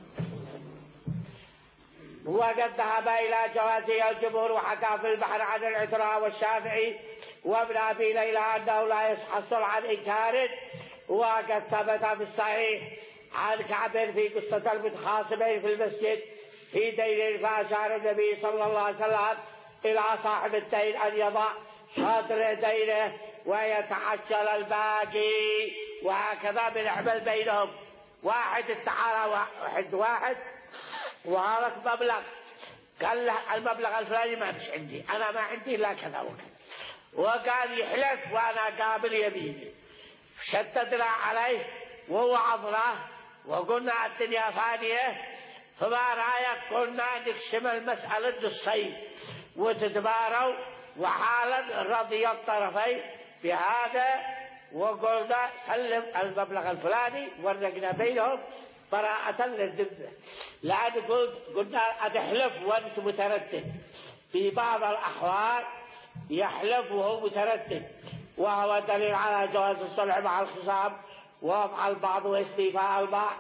وقد ذهب إلى جوازه الجمهور، وحكى في البحر عن العتراء والشافعي وابن أبي ليلى أنه لا يصح الصلح عن إنكار. وقد ثبت في الصحيح عن كعب في قصة المتخاصمين في المسجد في دين، فأشار النبي صلى الله عليه وسلم إلى صاحب الدين أن يضع شطر دينه ويتعجل الباقي، وهكذا بنعمل بينهم. واحد تعالى واحد واحد وهذا مبلغ، قال له المبلغ الفلاني ما فيش عندي، أنا ما عندي إلا كذا وكذا، وقال يحلف وأنا قابل يميني. شددنا عليه ووعظناه وقلنا الدنيا فانية، فما رأيك قلنا نقسم المسألة نصين وتتباروا، وحالا رضي الطرفين بهذا، وقلنا سلم المبلغ الفلاني ورقنا بينهم براءة للذمة. لأن قلنا أتحلف وأنت متردد، في بعض الأحوال يحلف وهو متردد، وهو دليل على جواز الصلح مع الخصام ووضع البعض واستيفاء البعض.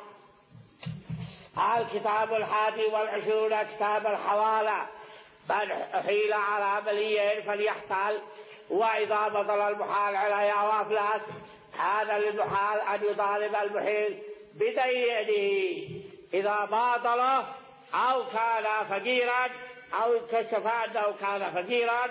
الكتاب الحادي والعشرون كتاب الحوالة. من أحيل على عملية فليحتال، وإذا بطل المحال عليه أو أفلس هذا للمحال أن يطالب المحيل بدينه إذا باطله أو كان فقيرا أو انكشف أنه كان فقيرا،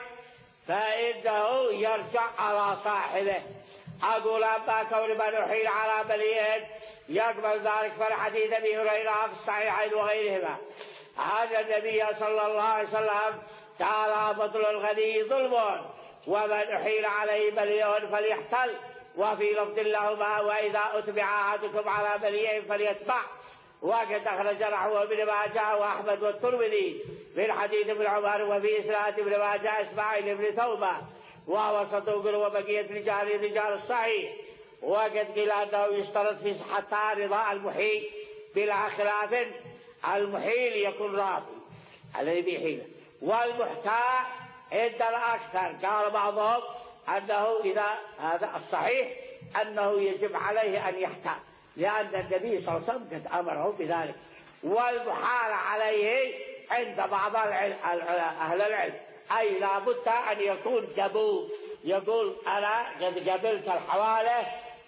فإنه يرجع على صاحبه. أقول أما كون من أحيل على عملية يقبل ذلك فالحديث أبي هريرة في الصحيحين وغيرهما عن النبي صلى الله عليه وسلم قال: بطل الغني ظلم، ومن أحيل عليه مليون فليحتل. وفي لفظ لهما: وإذا أتبع أحدكم على مليء فليتبع. وقد أخرج نحوه ابن ماجه وأحمد والترمذي من حديث ابن عمر، وفي إسناد ابن ماجه إسماعيل بن توبة وهو صدوق، وبقية رجال رجال الصحيح. وقد قيل أنه يشترط في صحتها رضاء المحيل بلا خلاف، المحيل يكون راضي الذي بيحيله، والمحتاج عند الأكثر قال بعضهم أنه إذا هذا الصحيح أنه يجب عليه أن يحتاج، لأن النبي صلى الله عليه وسلم قد أمره بذلك. والمحال عليه عند بعض العلم أهل العلم أي لا بد أن يكون قبول، يقول أنا قد قبلت الحوالة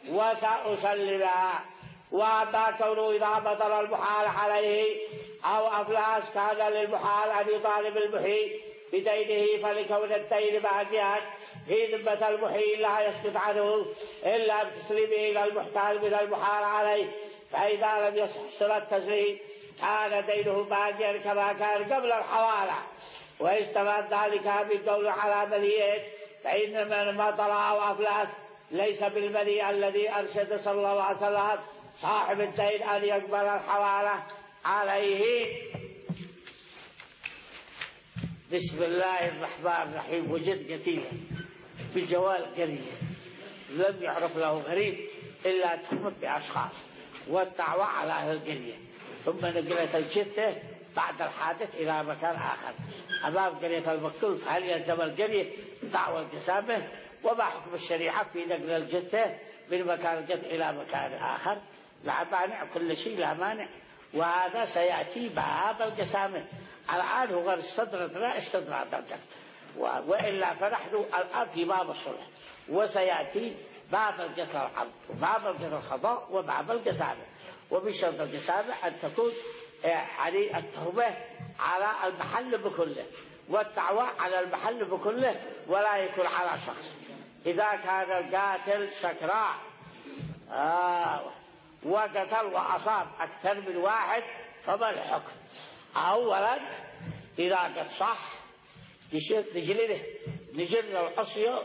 وسأسلمها. وأما كونه إذا بطل المحال عليه أو أفلاس كان للمحال أن يطالب المحيل بدينه، فلكون الدين باقيا في ذمة المحيل لا يسقط عنه إلا بتسليمه إلى المحتال من المحال عليه، فإذا لم يحصل التسليم كان دينه باقيا كما كان قبل الحوالة. ويستفاد ذلك من قول على مليء، فإن من بطل أو أفلاس ليس بالمليء الذي أرشد صلى الله عليه وسلم صاحب الدين أن يقبل الحوالة عليه. بسم الله الرحمن الرحيم. وجد كثيرا بجوال قرية لم يعرف له غريب إلا تهمت بأشخاص والدعوة على أهل القرية، ثم نقلت الجثة بعد الحادث إلى مكان آخر أمام قرية المقتول. فهل يلزم القرية دعوى القسامة؟ وما حكم الشريعة في نقل الجثة من مكان القتل إلى مكان آخر؟ لا مانع، كل شيء لا مانع، وهذا سيأتي باب القسامة. الآن هو استدرت لا استدرت القتل، وإلا فنحن الآن في باب الصلح، وسيأتي باب القتل العمد وباب القتل الخطأ وباب القسامة. وبشرط القسامة أن تكون يعني التهمة على المحل بكله والدعوة على المحل بكله، ولا يكون على شخص. إذا كان القاتل سكراء آه وقتل وأصاب أكثر من واحد فما الحكم؟ أولا إذا قد صح نجلده نجل العصية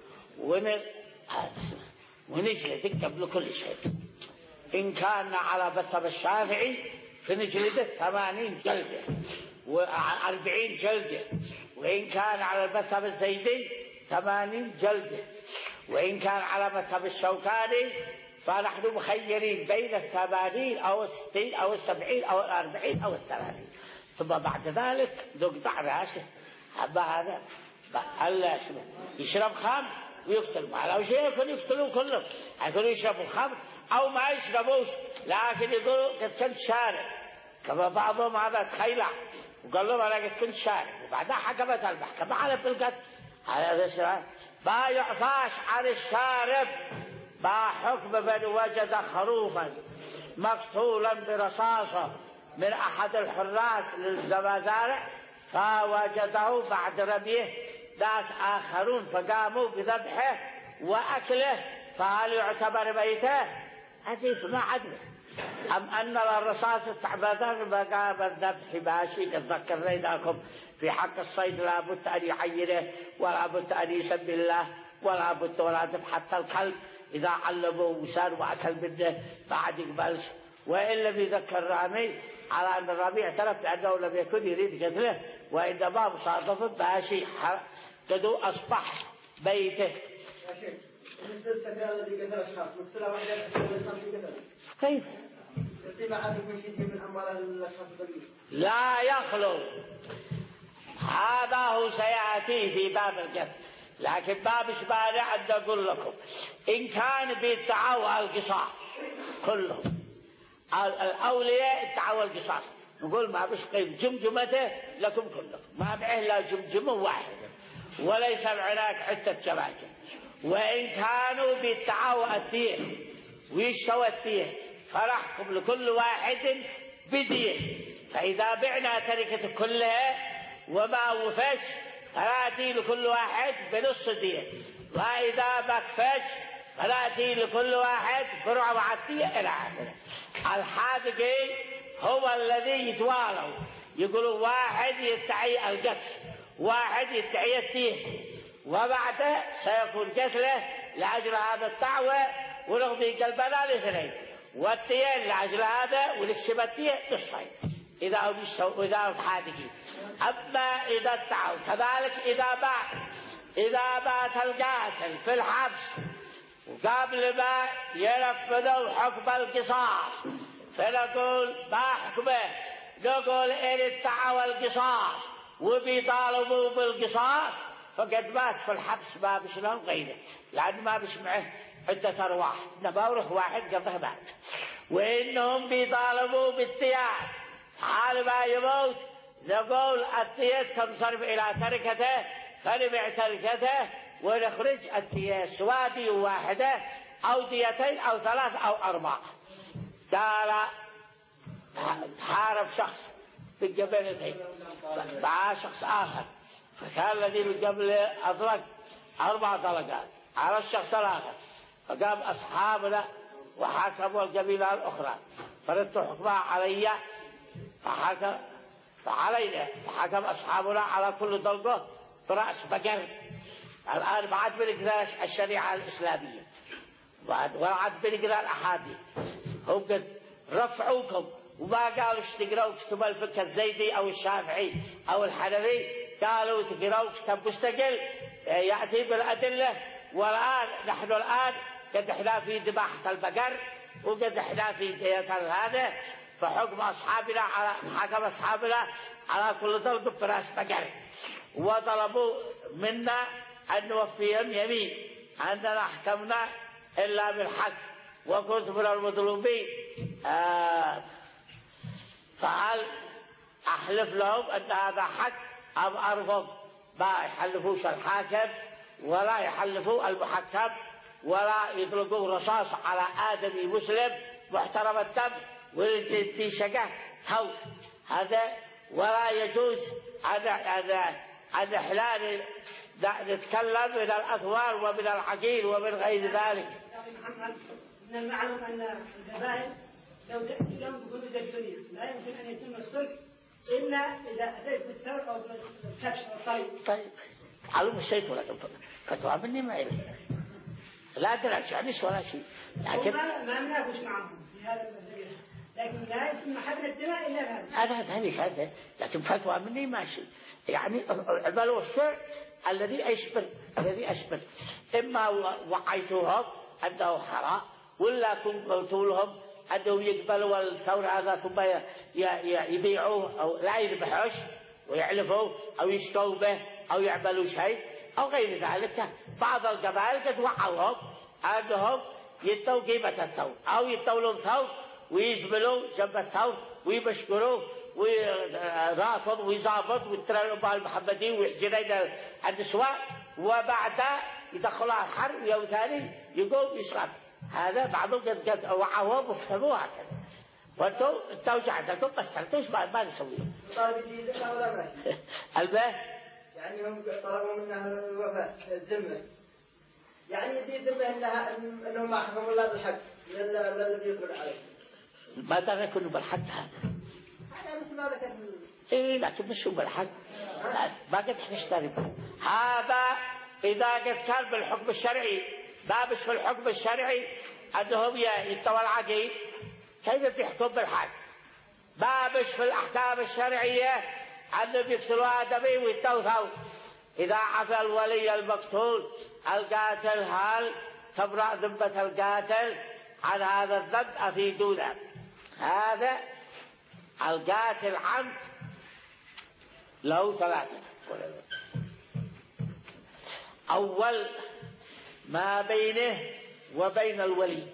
ونجلده قبل كل شيء. إن كان على مذهب الشافعي فنجلده ثمانين جلدة وأربعين جلدة، وإن كان على المذهب الزيدي ثمانين جلدة، وإن كان على مذهب الشوكاني فنحن مخيرين بين الثمانين أو الستين أو السبعين أو الأربعين أو الثلاثين، ثم بعد ذلك نقطع رأسه. أما هذا هلا يشرب خمر ويقتل، ما لو شيء يكون يقتلون كلهم، يكونوا يشربوا خمر أو ما يشربوش، لكن يقولوا قد كنت شارب، كما بعضهم هذا تخيلع وقال لهم أنا قد كنت شارب، وبعدها حكمت المحكمة على بالقتل. هذا الشيء ما يعفاش عن الشارب، ما حكم من وجد خروفا مقتولا برصاصة من أحد الحراس للمزارع فوجده بعد رميه ناس آخرون فقاموا بذبحه وأكله، فهل يعتبر ميته؟ حديث ما عدل. أم أن الرصاص تعبدان مقام الذبح ماشي؟ ذكرناكم في حق الصيد لا بد أن يعينه ولا بد أن يسمي الله ولا بد ولا ذبح، حتى الكلب إذا علمه وسار وأكل منه بعد يقبلش. وإن لم يذكر رامي على أن الرامي اعترف بأنه لم يكن يريد قتله، وإنما مصادف ماشي قد أصبح بيته. كيف؟ لا يخلو، هذا هو سيأتي في باب القتل، لكن باب مانع أن أقول لكم إن كان بيدعوا القصاص كلهم الأولياء ادعوا القصاص، نقول ما بش قيم جمجمته لكم كلكم، ما معه إلا جمجمة واحدة وليس هناك عدة جماجم. وإن كانوا بيدعوا الدية ويشتوى الدية فنحكم لكل واحد بدية، فإذا بعنا تركة كلها وما وفش فنأتي لكل واحد بنص دية، وإذا ما كفش فنأتي لكل واحد بربع الدية إلى آخره. الحادقي هو الذي يتوالوا، يقولوا واحد يدعي القتل واحد يدعي الدية، وبعده سيكون قتله لأجل هذا الدعوة ونقضي قلبنا الاثنين، والدية لأجل هذا ونكسب الدية نصفين إذا هو إذا هو حادقي. أما إذا ادعوا كذلك إذا بات إذا بات القاتل في الحبس وقبل ما ينفذوا حكم القصاص فنقول ما حكمه؟ نقول إن ادعوا القصاص وبيطالبوا بالقصاص فقد مات في الحبس ما بشلون غيره، لأن ما بش معه عدة أرواح، نبورخ واحد قبله مات. وإنهم بيطالبوا بالديات حال ما يموت نقول الدية تنصرف إلى تركته فنبيع تركته ونخرج الدية سواء دية واحدة أو ديتين أو ثلاث أو أربعة. قال حارب شخص في الجبلتين مع شخص آخر، فكان الذي من قبل أطلق أربع طلقات على الشخص الآخر، فقام أصحابنا وحكموا القبيلة الأخرى فردوا حكمها علي فحكم فعلينا، فحكم أصحابنا على كل ضربة برأس بقر. الآن بعد بنقرأ الشريعة الإسلامية وبعد بنقرأ الأحاديث، هم قد رفعوكم وما قالوا تقرأوا كتب الفقه الزيدي أو الشافعي أو الحنفي، قالوا تقرأوا كتاب مستقل يأتي بالأدلة. والآن نحن الآن قد احنا في ذباحة البقر وقد احنا في دية هذا، فحكم أصحابنا على حكم أصحابنا على كل ضرب براس بقر، وطلبوا منا أن نوفيهم يمين عندنا حكمنا إلا بالحق وكنت من المظلومين. آه فهل أحلف لهم أن هذا حق أم أرفض؟ ما يحلفوش الحاكم ولا يحلفوا المحكم ولا يطلقوا رصاص على آدمي مسلم محترم الدم والتي شقه خوف هذا، ولا يجوز أن أن إحلال نتكلم من الأثوار ومن العقيل ومن غير ذلك. من المعلوم أن الذبائح لو لم تكون الدنيا لا يمكن أن يتم الصلح إلا إذا أتيت بالثور أو بالكبش أو الطريق. طيب معلوم الشيء ولا فتوى مني ما إلي لا ترجعنيش ولا شيء، لكن ما ما مناقش معهم في هذا المسألة، لكن لا يتم حبل الدماء إلا هذا. أنا ذلك هذا، لكن فتوى مني ماشي. يعني بل هو الشرع الذي أشبر الذي أشبر إما وعيتهم أنه حرام ولا كنت قلت لهم أنهم يقبلوا الثور هذا ثم يبيعوه أو لا يذبحوش ويعلفوا أو يشكوا به أو يعملوا شيء أو غير ذلك. بعض القبائل قد وعوهم أنهم يتوا قيمة الثور أو يتوا لهم ثور ويجبلوا جنب الثور ويبشكروه ويرافض ويظابط ويتربى المحمدين ويحجرين النسوان، وبعد يدخلوا على الحرب يوم ثاني يقوم يشرب. هذا بعضهم قد قد وعوهم وفهموها هكذا. وانتم توجعتكم بس تلتوش ما نسويه. طالب جديد ولا ما؟ البه يعني هم طلبوا منه الوفاء الذمة، يعني يدي الذمة انها انهم ما حكموا الله بالحق الا الذي يقبل عليه. ما دام يكونوا بالحق هذا. يعني مثل ما ذكر. ايه لكن مش بالحق. ما قد نشتري هذا اذا قد كان بالحكم الشرعي، ما مش في الحكم الشرعي انهم يتولى العقيد، كيف بيحكم بالحق؟ ما مش في الاحكام الشرعيه انهم يقتلوا ادمي ويتوثوا. اذا عفى الولي المقتول القاتل هل تبرأ ذمة القاتل عن هذا الذنب افيدونا؟ هذا القاتل عمد له ثلاثة. أول ما بينه وبين الولي،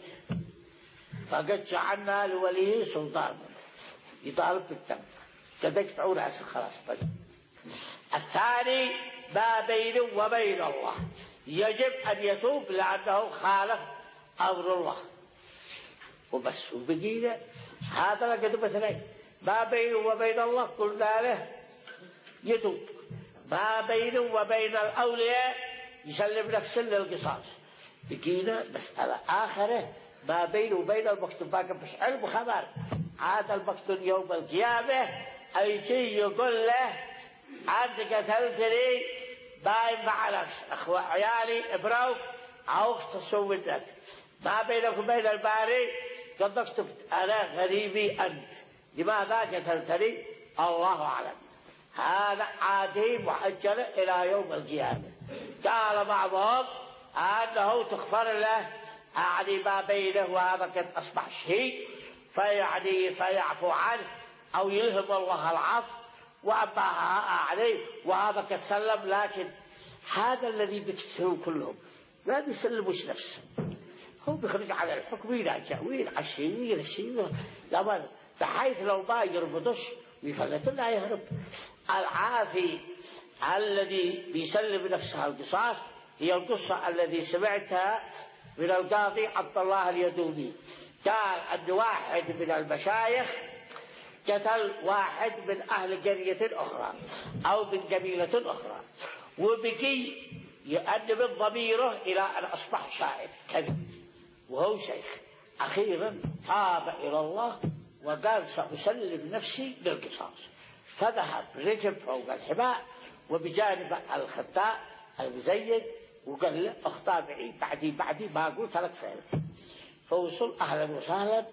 فقد جعلنا لوليه سلطان يطالب بالذنب كذا يقطعوا رأسه خلاص بدأ. الثاني ما بينه وبين الله، يجب أن يتوب لأنه خالف أمر الله وبس. وبقينا هذا لقد مثلين ما بينه وبين الله قلنا له يتوب، ما بينه وبين الأولياء يسلم نفسه للقصاص. بقينا مسألة آخرة ما بينه وبين المقتول، باقي مش علم وخبر. عاد المقتول يوم القيامة أيجي يقول له أنت قتلتني باين معلش أخوة عيالي ابروك أو اختصوا منك، ما بينك وبين الباري قد اكتب أنا غريبي أنت لماذا قتلتني؟ الله أعلم. هذا عادي محجل إلى يوم القيامة. قال بعضهم أنه تغفر له يعني ما بينه وهذا قد أصبح شيء فيعني فيعفو عنه أو يلهم الله العفو وأما عليه وهذا قد سلم. لكن هذا الذي بيكتسرون كلهم لا بيسلموش نفسه، هو بيخرج على الحكم يراجع وينعشي ويرشي لا، بحيث لو ما يربطش ويفلت لا يهرب. العافي الذي بيسلم نفسه القصاص هي القصة الذي سمعتها من القاضي عبد الله اليدومي. قال أن واحد من المشايخ قتل واحد من أهل قرية أخرى أو من قبيلة أخرى، وبقي يؤدب ضميره إلى أن أصبح شاعر كذب وهو شيخ. أخيرا تاب إلى الله وقال سأسلم نفسي للقصاص، فذهب ركب فوق الحمار وبجانب الخطاء المزيد وقال له اخطأ معي بعدي بعدي ما قلت لك فعلت. فوصل أهلا وسهلا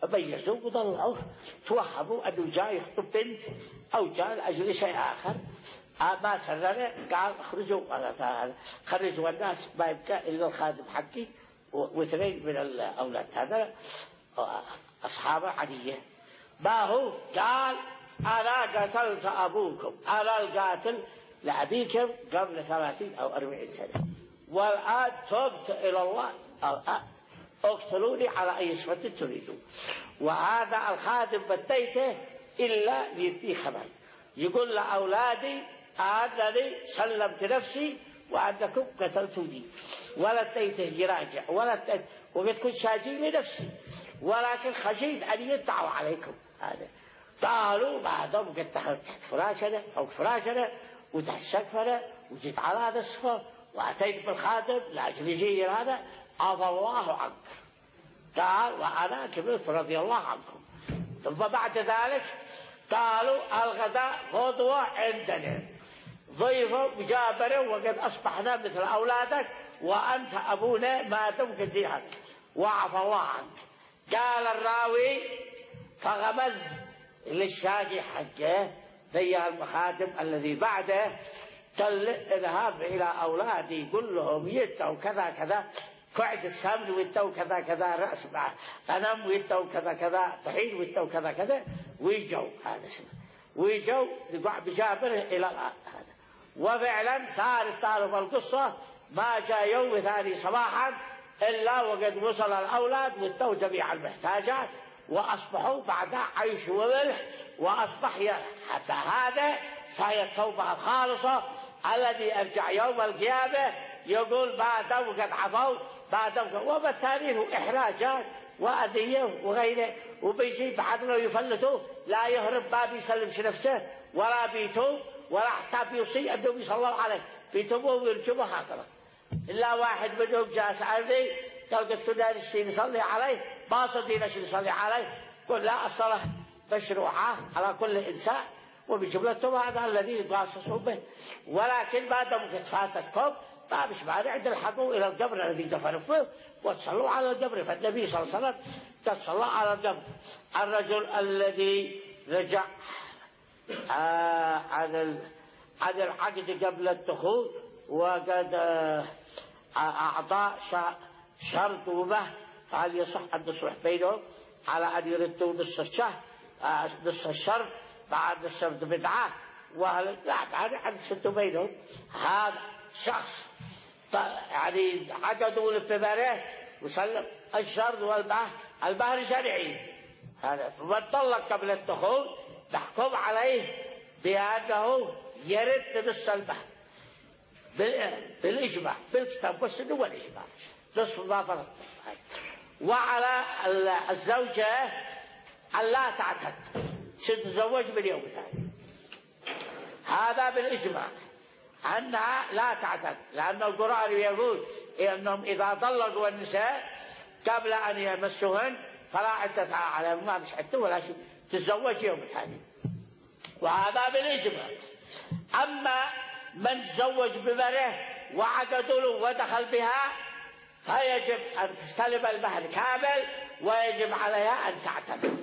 ميزوا وضلعوه، توهموا أنه جاي يخطب بنت أو جاء لأجل شيء آخر ما سرنا. قال اخرجوا خرجوا الناس، ما يبقى إلا الخادم حقي واثنين من الأولاد هذا أصحاب علية. ما هو؟ قال أنا قتلت أبوكم، أنا القاتل لأبيكم قبل ثلاثين أو أربعين سنة، والآن تبت إلى الله، الآن اقتلوني على أي صفة تريدون. وهذا الخادم بديته إلا ليدي خبر، يقول لأولادي أنني سلمت نفسي وأنكم قتلتوني، ولا اديته يراجع ولا اديته، وقد كنت شاجي لنفسي ولكن خشيت أن يدعوا عليكم. هذا قالوا بعدهم قد دخلت تحت فراشنا فوق فراشنا وتحت سقفنا وجيت على هذا السفر وأتيت بالخادم لأجل يجي هذا، عفى الله عنك. قال وأنا كبرت رضي الله عنكم. ثم بعد ذلك قالوا الغداء غدوة عندنا، ضيفه مجابره وقد أصبحنا مثل أولادك وأنت أبونا ما دمت فيها وعفى الله عنك. قال الراوي فغمز للشاقي حقه ذي المخادم الذي بعده، قال اذهب إلى أولادي قل لهم يدوا كذا كذا قعد السمن ويدوا كذا كذا رأس مع غنم ويدوا كذا كذا طحين ويدوا كذا كذا ويجوا هذا اسمه ويجوا بجابره إلى هذا. وفعلا صارت تعرف القصة ما جاء يوم ثاني صباحا إلا وقد وصل الأولاد وادوا جميع المحتاجات وأصبحوا بعد عيش وملح وأصبح حتى هذا فهي التوبة الخالصة الذي أرجع يوم القيامة يقول بعد وقد عفوا بعد وبالتالي هو إحراجات وأذية وغيره، وبيجي بعد لو يفلتوا لا يهرب ما بيسلمش نفسه ولا بيتوب ولا حتى بيوصي أنه بيصلوا عليه بيتوبوا ويرجموا هكذا. إلا واحد منهم جاء سألني قال قلت له نسي نصلي عليه ما صدي نسي نصلي عليه، قل لا الصلاة مشروعة على كل إنسان وبجملتهم هذا الذي قاصصوا به، ولكن ما دام قد فاتتكم ما مش مانع تلحقوا إلى القبر الذي دفنوا فيه وتصلوا على القبر. فالنبي صلى الله عليه وسلم تصلى على القبر. الرجل الذي رجع آه عن عن العقد قبل الدخول وقد آه أعطى شرط ومه، فهل يصح أن نصلح بينهم على أن يردوا نصف الشهر آه نصف الشرط بعد الشرط بدعة، وهل لا يعني أن يسدوا بينهم. هذا شخص يعني عقدوا للثمانية وسلم الشرط والبهر البهر شرعي، هذا فمن طلق قبل الدخول نحكم عليه بأنه يرد نصف البهر بالإجماع بالكتاب والسنة والإجماع نصف ما فرض. وعلى الزوجة أن لا تعتد تتزوج من يوم ثاني، هذا بالإجماع أنها لا تعتد، لأن القرآن يقول إنهم إذا طلقوا النساء قبل أن يمسوهن فلا عدة عليهم، ما مش عدة ولا شيء تتزوج يوم ثاني، وهذا بالإجماع. أما من تزوج بمره وعقدوا له ودخل بها فيجب أن تستلم المهر كامل ويجب عليها أن تعتد.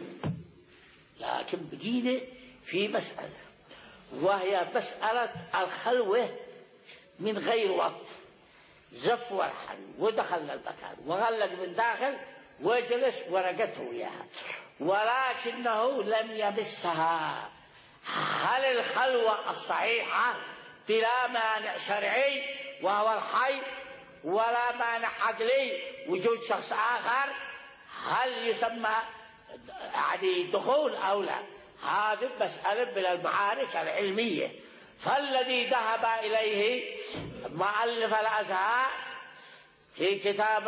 لكن بقينا في مسألة وهي مسألة الخلوة من غير وقت، زف والحل ودخل المكان وغلق من داخل وجلس ورقته وياها ولكنه لم يمسها. هل الخلوة الصحيحة بلا مانع شرعي وهو الحي ولا مانع عقلي وجود شخص آخر هل يسمى يعني دخول أو لا؟ هذه مسألة من المعارك العلمية. فالذي ذهب إليه مؤلف الأزهار في كتاب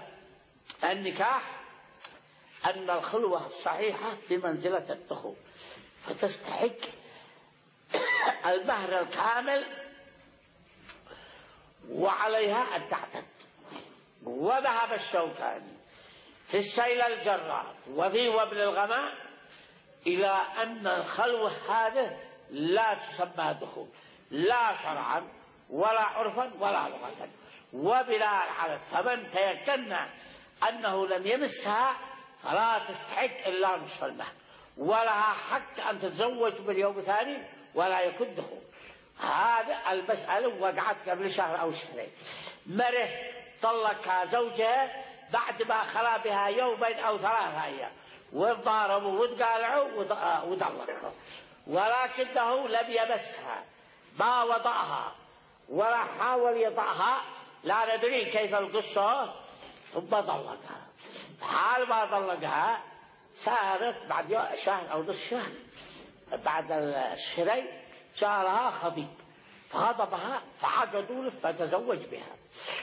النكاح أن الخلوة الصحيحة بمنزلة الدخول، فتستحق المهر الكامل وعليها أن تعتد. وذهب الشوكاني في السيل الجرار وفي وابن الغمام إلى أن الخلوة هذه لا تسمى دخول لا شرعا ولا عرفا ولا لغة، وبناء على فمن تيقن أنه لم يمسها فلا تستحق إلا نصف المهر، ولها حق أن تتزوج باليوم الثاني ولا يكون دخول. هذا المسألة وقعت قبل شهر أو شهرين. مره طلقها زوجها بعد ما خلا بها يومين أو ثلاثة أيام، وضاربوا وتقالعوا وطلقها، ولكنه لم يمسها، ما وضعها ولا حاول يضعها، لا ندري كيف القصة، ثم طلقها. حال ما طلقها صارت بعد شهر أو نصف شهر، بعد الشهرين جاءها خطيب فغضبها فعقدوا فتزوج بها.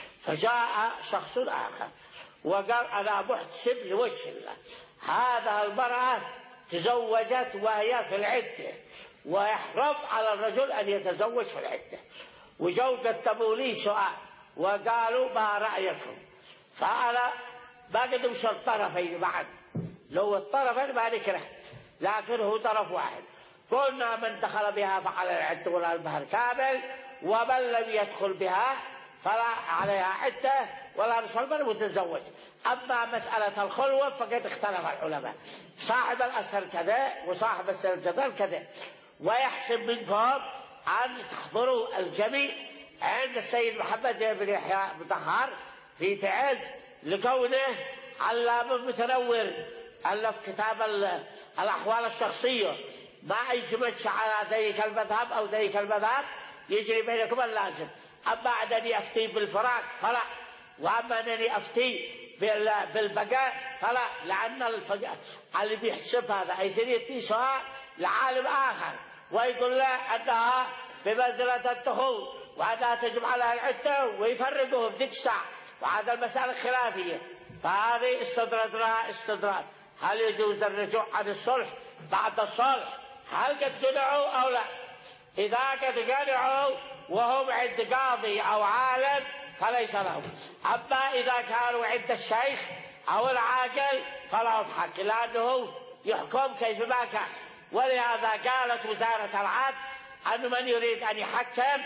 فجاء شخص آخر وقال أنا محتسب لوجه الله، هذا المرأة تزوجت وهي في العدة، ويحرم على الرجل أن يتزوج في العدة. وجو كتبوا لي سؤال وقالوا ما رأيكم؟ فأنا ما قد وصل الطرفين بعد، لو الطرفين ما نكره، لكن هو طرف واحد. قلنا من دخل بها فعلى العدة ولا المهر كامل، ومن لم يدخل بها فلا عليها عدة ولا نصف المهر وتتزوج. أما مسألة الخلوة فقد اختلف العلماء، صاحب الأسهل كذا وصاحب السلجدل كذا. ويحسب منكم أن تحضروا الجميع عند السيد محمد بن يحيى بن طهار في تعز، لكونه علام متنور، ألف كتاب الأحوال الشخصية، ما يجمعش على ذيك المذهب أو ذيك المذهب، يجري بينكم اللازم. أما أنني أفتي بالفراق فلا، وأما أنني أفتي بالبقاء فلا، لأن الفقاء اللي بيحسب هذا يصير يأتي سؤال لعالم آخر ويقول له أنها بمنزلة الدخول وأنها تجب على العدة، ويفرقه بذيك الساعة، وهذا المسألة خلافية. فهذه استدردها استدراد، هل يجوز الرجوع عن الصلح بعد الصلح؟ هل قد قنعوا أو لا؟ إذا قد قنعوا وهم عند قاضي أو عالم فليس لهم. أما إذا كانوا عند الشيخ أو العاقل فلهم حق، لأنه يحكم كيفما كان. ولهذا قالت وزارة العدل أن من يريد أن يحكم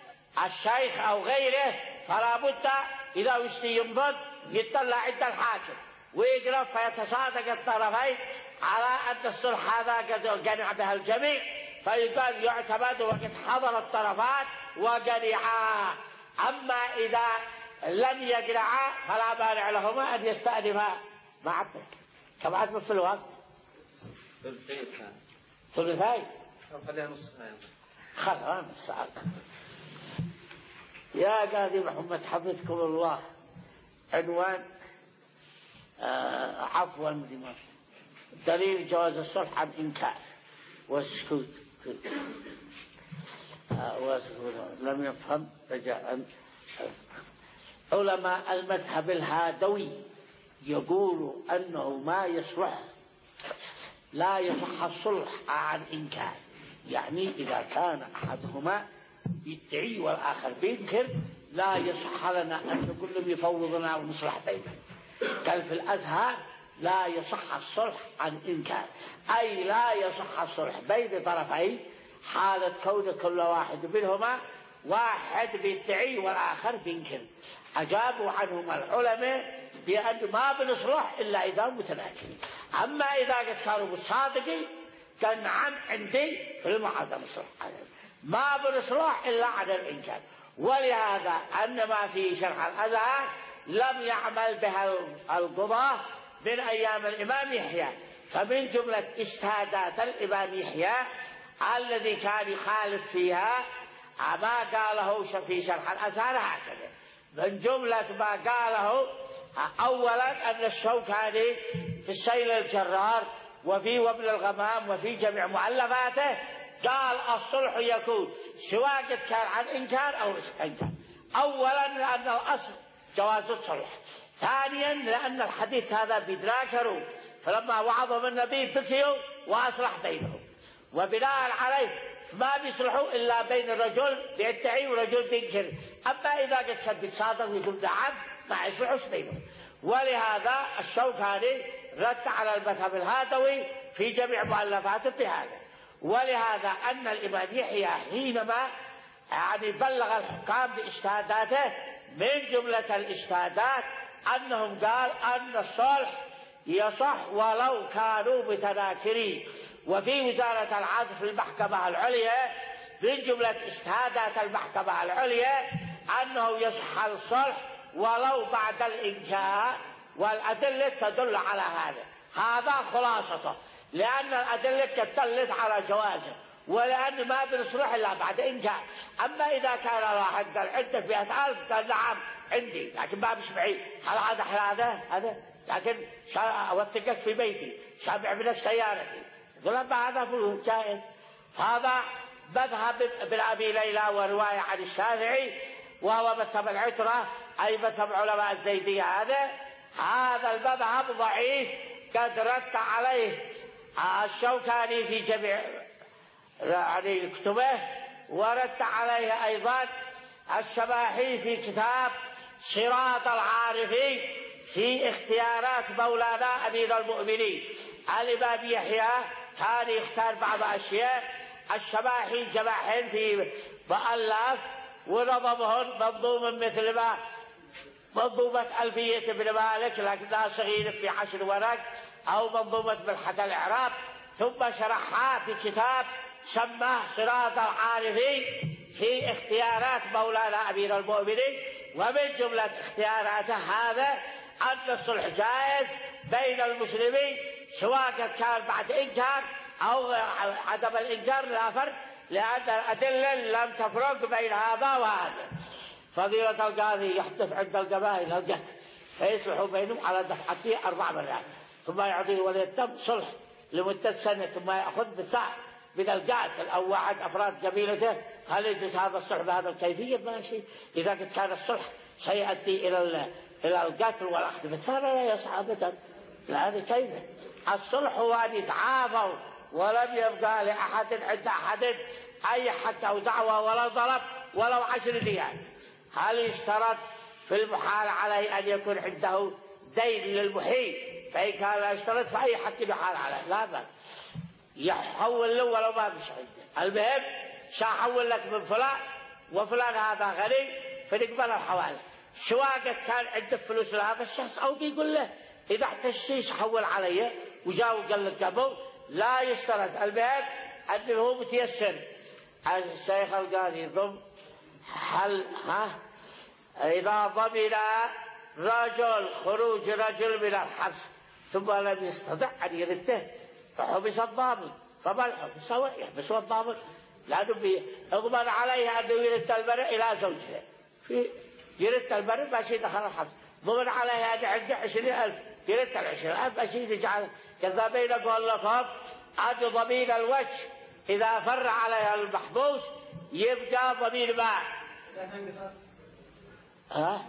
الشيخ أو غيره فلا بد إذا يشتي ينضد يطلع عند الحاكم ويقرأ فيتصادق الطرفين على أن الصلح هذا قد قنع به الجميع، فيقال يعتمد وقد حضر الطرفان وقنعا. أما إذا لم يقنعا فلا مانع لهما أن يستأنفا مع كم عدم في الوقت؟ ثلثين. ثلثين؟ خليها نصف ساعة. خلها نصف ساعة. يا قاضي محمد حفظكم الله، عنوان آه عفوا دماغ دليل جواز الصلح عن إنكار والسكوت. آه والسكوت لم يفهم رجاء. علماء المذهب الهادوي يقولوا أنه ما يصلح، لا يصح الصلح عن إنكار، يعني إذا كان أحدهما يدعي والآخر بينكر لا يصح لنا أن نقول لهم يفوضنا ونصلح بينهم. قال في الأزهر لا يصح الصلح عن إنكار، أي لا يصح الصلح بين طرفين حالة كون كل واحد منهما واحد بيدعي والآخر بينكر. أجابوا عنهم العلماء بأن ما بنصلح إلا إذا متناكرين. أما إذا قد كانوا متصادقين كان نعم عندي في المعادة نصلح، ما بنصلح إلا على الإنكار. ولهذا أن ما في شرح الأزهر لم يعمل بها القضاة من أيام الإمام يحيى، فمن جملة اجتهادات الإمام يحيى الذي كان يخالف فيها ما قاله في شرح الأزهر هكذا. من جملة ما قاله أولا أن الشوكاني في السيل الجرار وفي وابن الغمام وفي جميع مؤلفاته قال الصلح يكون سواء قد كان عن إنكار أو إنكار. أولا لأن الأصل جواز الصلح، ثانيا لأن الحديث هذا بيتذاكروا، فلما وعظهم النبي بكيوا وأصلح بينهم، وبناء عليه ما بيصلحوا إلا بين الرجل بيدعي ورجل بينكر. أما إذا قد كان بيتصادق ويقول نعم ما يصلحوش بينهم. ولهذا الشوكاني رد على المذهب الهادوي في جميع مؤلفاته بهذا. ولهذا أن الإمام يحيى حينما يعني بلغ الحكام باجتهاداته من جملة الاجتهادات أنهم قال أن الصلح يصح ولو كانوا متناكرين. وفي وزارة العدل في المحكمة العليا من جملة اجتهادات المحكمة العليا أنه يصح الصلح ولو بعد الإنشاء، والأدلة تدل على هذا. هذا خلاصته، لأن الأدلة تدلت على جوازه، ولأن ما بنصلح إلا بعد إنشاء. أما إذا كان الواحد قال عندك مئة ألف قال نعم عندي، لكن ما مش بعيد، هل هذا هذا هذا لكن أوثقك في بيتي، شابع منك سيارتي، يقول هذا جائز. هذا مذهب ابن أبي ليلى ورواية عن الشافعي، وهو مذهب العترة أي مذهب علماء الزيدية. هذا هذا المذهب ضعيف، قد رد عليه الشوكاني في جميع يعني كتبه، ورد عليه أيضا الشباحي في كتاب صراط العارفين في اختيارات مولانا أمير المؤمنين. الإمام يحيى كان يختار بعض أشياء، الشباحي جمعهن في مؤلف ونظمهن منظوم مثل ما منظومة ألفية ابن مالك لكنها صغيرة في عشر ورق، أو منظومة ملحة الإعراب، ثم شرحها في كتاب سماه صراط العارفين في اختيارات مولانا أمير المؤمنين. ومن جملة اختياراته هذا أن الصلح جائز بين المسلمين سواء كان بعد إنكار أو عدم الإنكار، لا فرق، لأن الأدلة لم تفرق بين هذا وهذا. فضيلة القاضي يحدث عند القبائل الجهد فيصلحوا بينهم على دفعته أربع مرات، ثم يعطيه ولي الدم صلح لمدة سنة، ثم يأخذ بساعة من القاتل أو واحد أفراد قبيلته. هل يجوز هذا الصلح بهذا الكيفية؟ ماشي، إذا كان الصلح سيؤدي إلى إلى القتل والأخذ بالثار لا يصح أبدا. هذا كيف الصلح؟ هو أن يتعافوا ولم يبقى لأحد عند أحد أي حق أو دعوة ولا ضرب ولو عشر ديات. هل يشترط في المحال عليه أن يكون عنده دين للمحيل؟ فإن كان لا يشترط فأي حق يحال عليه لا بأس، يحول له ولو ما بش عنده. المهم سأحول لك من فلان وفلان هذا غني فنقبل الحوالي، سواء كان عنده فلوس لهذا الشخص أو بيقول له إذا احتجت حول علي وجاء وقال لك قبل، لا يشترط. المهم أنه هو متيسر. الشيخ القاضي ضم هل ها إذا ضمن رجل خروج رجل من الحبس ثم لم يستطع أن يرده فحبس الضابط، فما الحبس؟ هو يحبس الضابط لأنه يضمن عليه أنه يرد المرء إلى زوجها، في يرد المرء ماشي دخل الحبس، ضمن عليه أن عنده عشرين ألف يرد العشرين ألف ماشي يجعل كذا. بين قول لكم أن ضمين الوجه إذا فر عليها المحبوس يبقى ضمين ماء. ها؟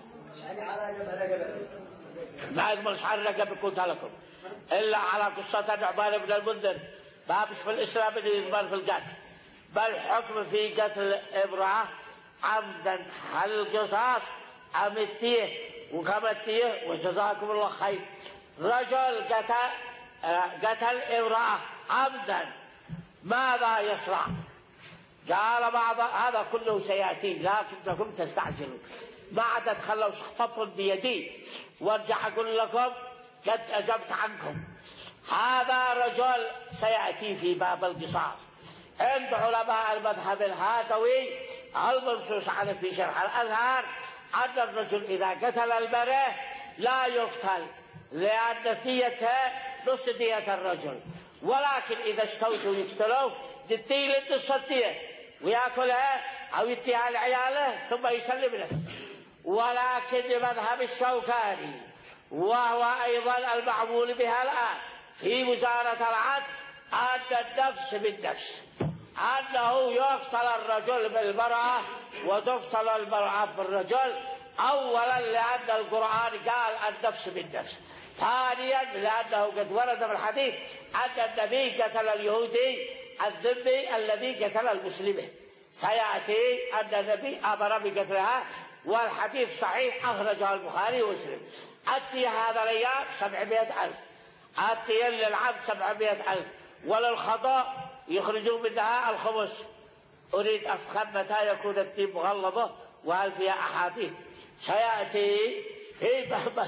ما يضمنش على الرقبة كنت لكم إلا على قصة نعمان بن المنذر، ما مش في الإسلام اللي يضمن في القتل، بل حكم في قتل امرأة عمدا. هل القصاص أم التيه؟ وكما التيه وجزاكم الله خير. رجل قتل قتل امرأة عمدا ماذا يصنع؟ قال بعض هذا كله سيأتي لكنكم تستعجلون، ما عاد تخلوا شخصة بيدي وارجع أقول لكم قد أجبت عنكم. هذا رجل سيأتي في باب القصاص عند علماء المذهب الهاتوي المنصوص عنه في شرح الأزهر أن الرجل إذا قتل المرأة لا يقتل لأن ديته نص دية الرجل، ولكن إذا استوتوا يقتلوا تدي لنص الدية ويأكلها أو يديها لعياله ثم يسلم له. ولكن بمذهب الشوكاني وهو أيضا المعمول بها الآن في وزارة العدل أن النفس بالنفس، أنه يقتل الرجل بالمرأة وتقتل المرأة بالرجل. أولا لأن القرآن قال النفس بالنفس، ثانيا لأنه قد ورد في الحديث أن النبي قتل اليهودي الذمي الذي قتل المسلمين، سيأتي أن النبي أمر بقتلها والحديث صحيح أخرجه البخاري ومسلم. أتي هذا الأيام سبعمائة ألف، أتي للعبد سبعمائة ألف، وللخطأ يخرجون منها الخمس. أريد أفهم متى يكون الدين مغلظة وهل فيها أحاديث. سيأتي هي بابا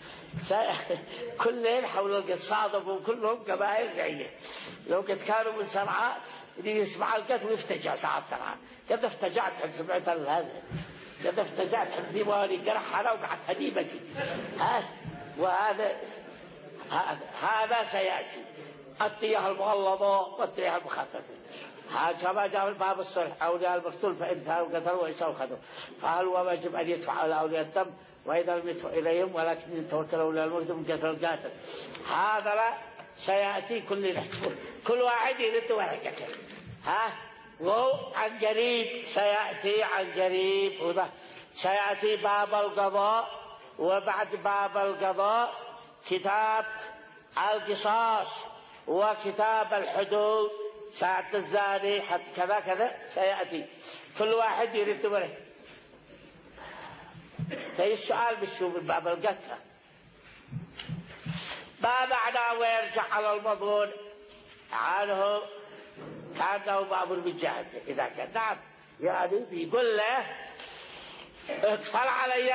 كل ليل حول القصاد وكلهم قبائل بعيدة. لو قد كانوا من صنعاء اللي يسمع القتل ويفتجع صعب صنعاء. قد افتجعت عند سمعت هذا، قد افتجعت عند ديواني قرح أنا وقعت هديمتي. ها وهذا هذا سيأتي الطية المغلظة والطية المخففة. هذا ما جاء من باب الصلح أولياء المقتول فإن كانوا قتلوا وإنسان خذوا، فهل هو واجب أن يدفع على أولياء الدم وإذا لم يدفع إليهم ولكن يتوكل أولياء المقتول من قتل القاتل. هذا لا سيأتي كل نحسب كل واحد يرد ورقته. ها وهو عن قريب سيأتي عن قريب وده سيأتي باب القضاء، وبعد باب القضاء كتاب القصاص وكتاب الحدود ساعة الزاني حتى كذا كذا سيأتي كل واحد يرد ورقته. في السؤال بشوف باب القتل ما معنى ويرجع على المضمون عنه كأنه مأمور بالجهد. إذا كان نعم يعني بيقول له اكفر علي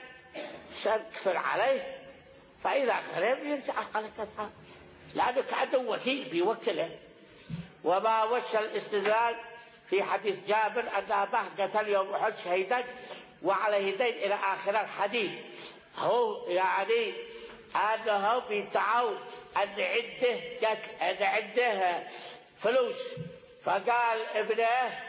سأكفر عليه، فإذا خرب يرجع على كتاب لأنه كأنه وكيل بيوكله. وما وجه الاستدلال في حديث جابر أن أباه قتل يوم أحد شهيدا وعليه دين إلى آخر الحديث. هو يعني أنه بيدعوا أن عنده أن عنده فلوس، فقال ابنه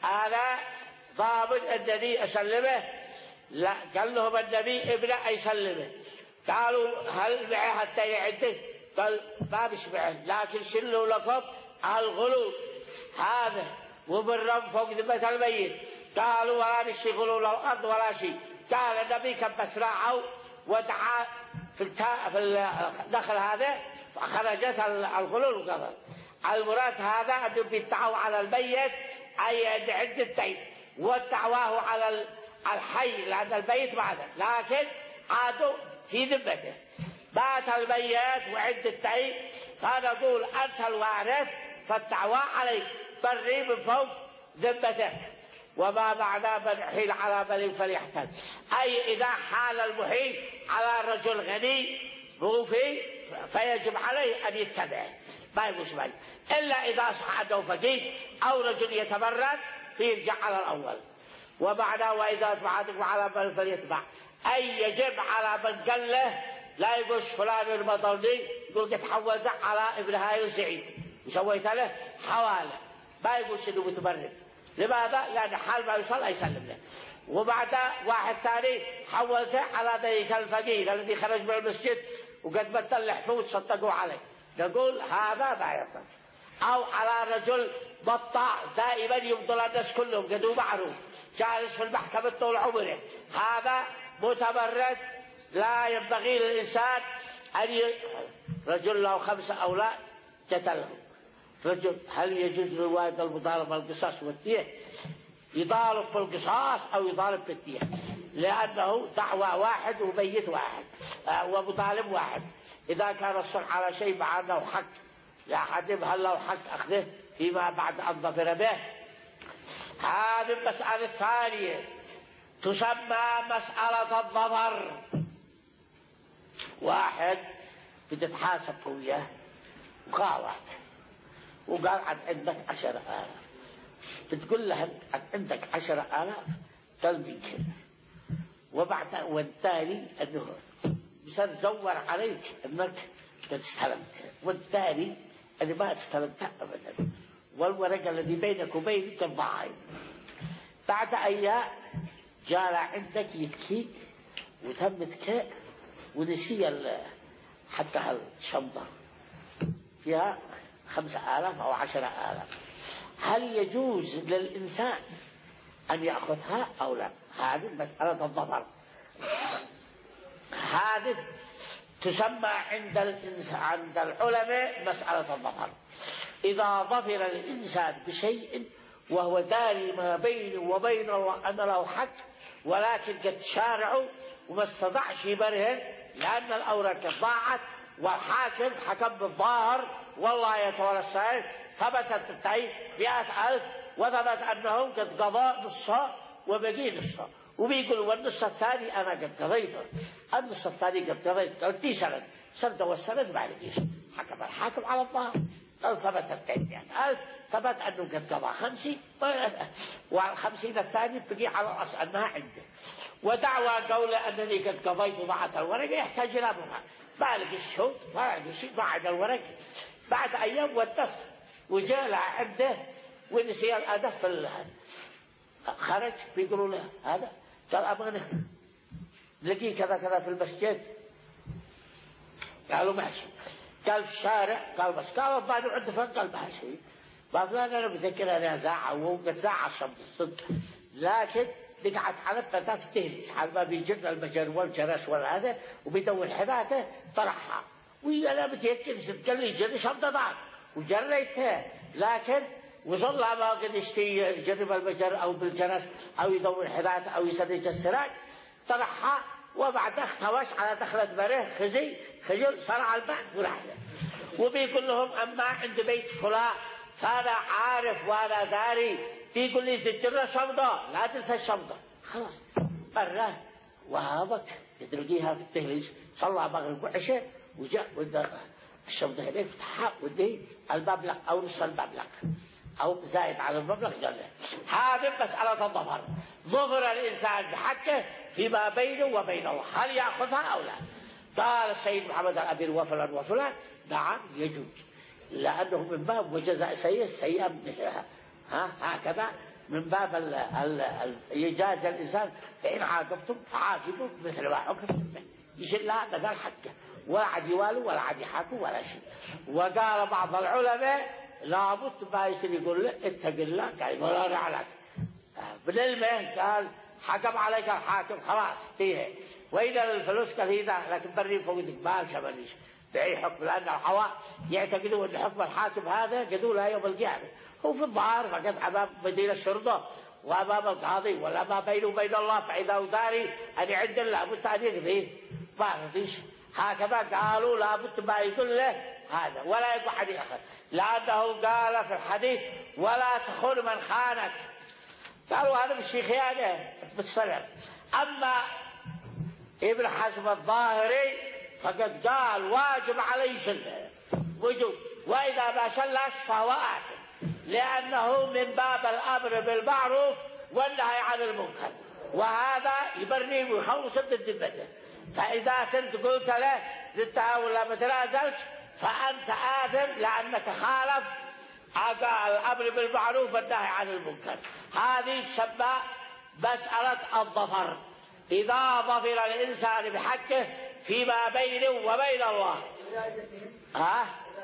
أنا ضامن أنني أسلمه. لا قال لهم النبي ابنه أيسلمه. قالوا هل معه حتى يعده؟ قال ما بش معه لكن شلوا لكم الغلول هذا وبالرم فوق ذمة الميت. قالوا ولا نشغلوا الأرض ولا شيء. قال النبي كبس راعوا ودعا في التا... في الدخل هذا فخرجت الغلول وقبل. المراد هذا أنه بيدعوا على الميت أي أن عند الدين ودعواه على الحي لأن الميت بعده، لكن عادوا في ذمته. مات الميت وعند الدين فنقول أنت الوارث فالدعوى عليك بري من فوق ذمتك. وما معنى من حيل على بل فليحتل، أي إذا حال المحيل على رجل غني موفي فيجب عليه أن يتبعه ما يبوس مال، إلا إذا صح أنه فقير أو رجل يتمرد فيرجع على الأول. ومعنى وإذا أتبعتك على بل فليتبع، أي يجب على من قال له لا يبوس فلان المطردي يقول قد حولت على ابن هاي سعيد وسويت له حواله ما يبوس إنه متمرد. لماذا؟ لأن حال ما يصل يسلم له. وبعد واحد ثاني حولته على ذلك الفقير الذي خرج من المسجد وقد مثل الحفوظ صدقوا عليه، نقول هذا ما يصل. أو على رجل بطاع دائما يفضل الناس كلهم قدوا معروف جالس في المحكمة طول عمره، هذا متمرد لا ينبغي للإنسان أن ي... رجل له خمسة أولاد قتلهم، رجل هل يجوز للوالد المضاربة القصاص والدية؟ يضارب في القصاص أو يضارب في الدية، لأنه دعوى واحد وميت واحد ومطالب واحد. إذا كان الصلح على شيء مع أنه حق لأحدهم هل له حق أخذه فيما بعد أن ظفر به. هذه المسألة الثانية تسمى مسألة الظفر. واحد بتتحاسب وياه وقاوعك وقال عن عندك عشرة آلاف، بتقول له عن عندك عشرة آلاف قلبي كذا، وبعد والتالي أنه بصير زور عليك أنك قد استلمت، والتالي أنا ما استلمتها أبدا، والورقة الذي بينك وبينك ضاعت. بعد أيام جاء عندك يبكي وتمتك ونسي حتى هالشنطة فيها خمسة آلاف أو عشرة آلاف، هل يجوز للإنسان أن يأخذها أو لا؟ هذه مسألة الظفر. هذه تسمى عند الإنسان عند العلماء مسألة الظفر. إذا ظفر الإنسان بشيء وهو داري ما بينه وبينه أن له حق، ولكن قد شارعه وما استطاعش يبرهن لأن الأوراق ضاعت والحاكم حكم بالظاهر والله يتولى السائل، ثبتت التعيين مئة ألف وثبت أنهم قد قضاء نصها وبقي نصها، وبيقول والنص الثاني أنا قد قضيته، النص الثاني قد قضيته. قال في سند، سند والسند ما لقيش. حكم الحاكم على الظاهر، قال ثبت التين، قال ثبت أنه قد قضى خمسين، والخمسين الثاني بقي على الأصل أنها عنده. ودعوى قوله أنني قد قضيت ضاعت الورقة يحتاج إلى برهان، ما لقي الشوط، ما لقي شيء، ضاعت الورقة. بعد أيام ودف وجاء لها عنده ونسي الأدف في خرج، بيقولوا له هذا، قال أبغى لقي كذا كذا في المسجد. قالوا ماشي. قال في الشارع، قال بس، قال الظاهر عنده فن، قال ماشي. قال أنا بذكر أنا زاعة وقد زاعة الصمت الصدق، لكن بقعت على فتاة تهلس حال ما بيجرنا المجر والجرس والهذا وبيدور حذاته طرحها، ويا بتيكل قال لي جري شمطة ضاعت وجريتها، لكن وصل لها ما قد يشتي يجرب المجر أو بالجرس أو يدور حذاته أو يسرج السراج، طرحها وبعد اختوش على دخلة بره خزي خجل صرع البحث ورحله. وبيقول لهم أما عند بيت فلان فأنا عارف وأنا داري، بيقول لي تجرى شمطة لا تنسى الشمطة. خلاص مرة وهابك تلقيها في التهليس، صلى مغرب وعشاء وجاء وده الشمطة هناك فتحها ودي المبلغ أو نصف المبلغ أو زائد على المبلغ قال له هذه مسألة الظفر، ظفر الإنسان بحقه فيما بينه وبين الله، هل يأخذها أو لا؟ قال السيد محمد الأمير وفلان وفلان نعم يجوز، لأنه من باب وجزاء سيئة سيئة مثلها، ها هكذا من باب ال ال ال يجاز الإنسان فإن عاقبتم فعاقبوا مثل ما حكم يشيل لا هذا قال حقه ولا عاد يوالوا ولا عاد يحاكوا ولا شيء. وقال بعض العلماء لابد ما يصير يقول له اتق الله، قال ولا عليك بالعلم، قال حكم عليك الحاكم خلاص فيه، وإذا الفلوس كثيرة لكن بري فوقك ما شمليش بأي حكم، لأن الحواء يعتقدوا أن حكم الحاكم هذا قدوا له يوم القيامة، هو في الظاهر فقد أمام مدينة الشرطة وأمام القاضي ولا ما بينه وبين الله، فإذا داري أن عند الله بد أن يقضيه ما رضيش. هكذا قالوا لابد ما يقول له هذا ولا يقول حديث آخر، لأنه قال في الحديث ولا تخون من خانك، قالوا هذا مش خيانة بالسلام. أما ابن حزم الظاهري فقد قال واجب عليه شله وجوب، وإذا ما شلش فهو آثم، لأنه من باب الأمر بالمعروف والنهي عن المنكر، وهذا يبرني ويخلص من ذمته. فإذا صرت قلت له زدتها ولا ما تنازلش فأنت آثم، لأنك خالفت الأمر بالمعروف والنهي عن المنكر. هذه تسمى مسألة الظفر، إذا ظفر الإنسان بحقه فيما بينه وبين الله. ها؟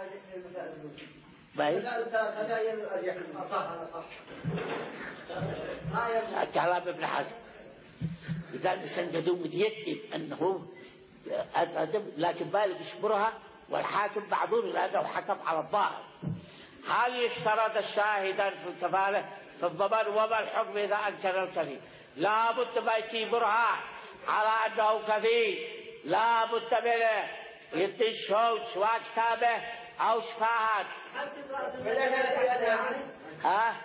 كلام ابن حزم إذا الإنسان قدوم متيقن أنه أدب، لكن بالغ يشبرها والحاكم معذور لأنه حكم على الظاهر. هل يشترط الشاهدا في الكفالة في الضمان؟ وما الحكم إذا أنكر الكفيل؟ لا بد ما يجبرها على أنه كفيل، لا بد منه يدي الشهود سواء كتابه أو شفاعة. ها؟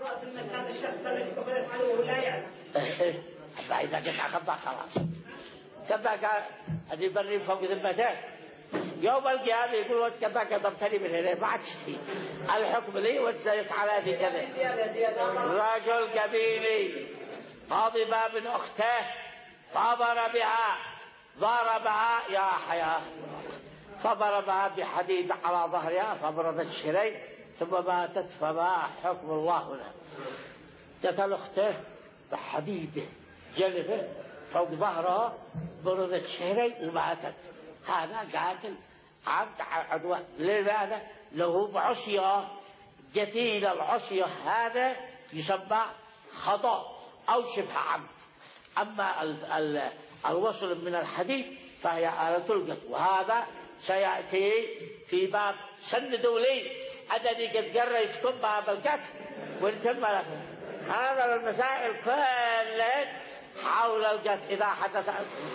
إذا كنت أخذها خلاص كذا قال أدي بري فوق ذمته يوم القيامة يقول كذا كذبتني من هنا ما عاد تشتي الحكم لي وتزيف على ذي كذا. رجل قبيلي غضب من أخته فضرب بها ضربها يا حياة فضربها بحديد على ظهرها فبردت الشريك ثم ماتت، فما حكم الله هنا؟ قتل أخته بحديد جلفه فوق ظهرها بردت الشريك وماتت، هذا قاتل عبد عدوان. لماذا؟ له بعصية قتيل العصية هذا يسمى خطأ أو شبه عمد. أما ال ال الوصل من الحديد فهي آلة القتل، وهذا سيأتي في باب سن دولي أدني قد قريتكم باب القتل وانتم لكم. هذا المسائل كلها حول القتل إذا حدث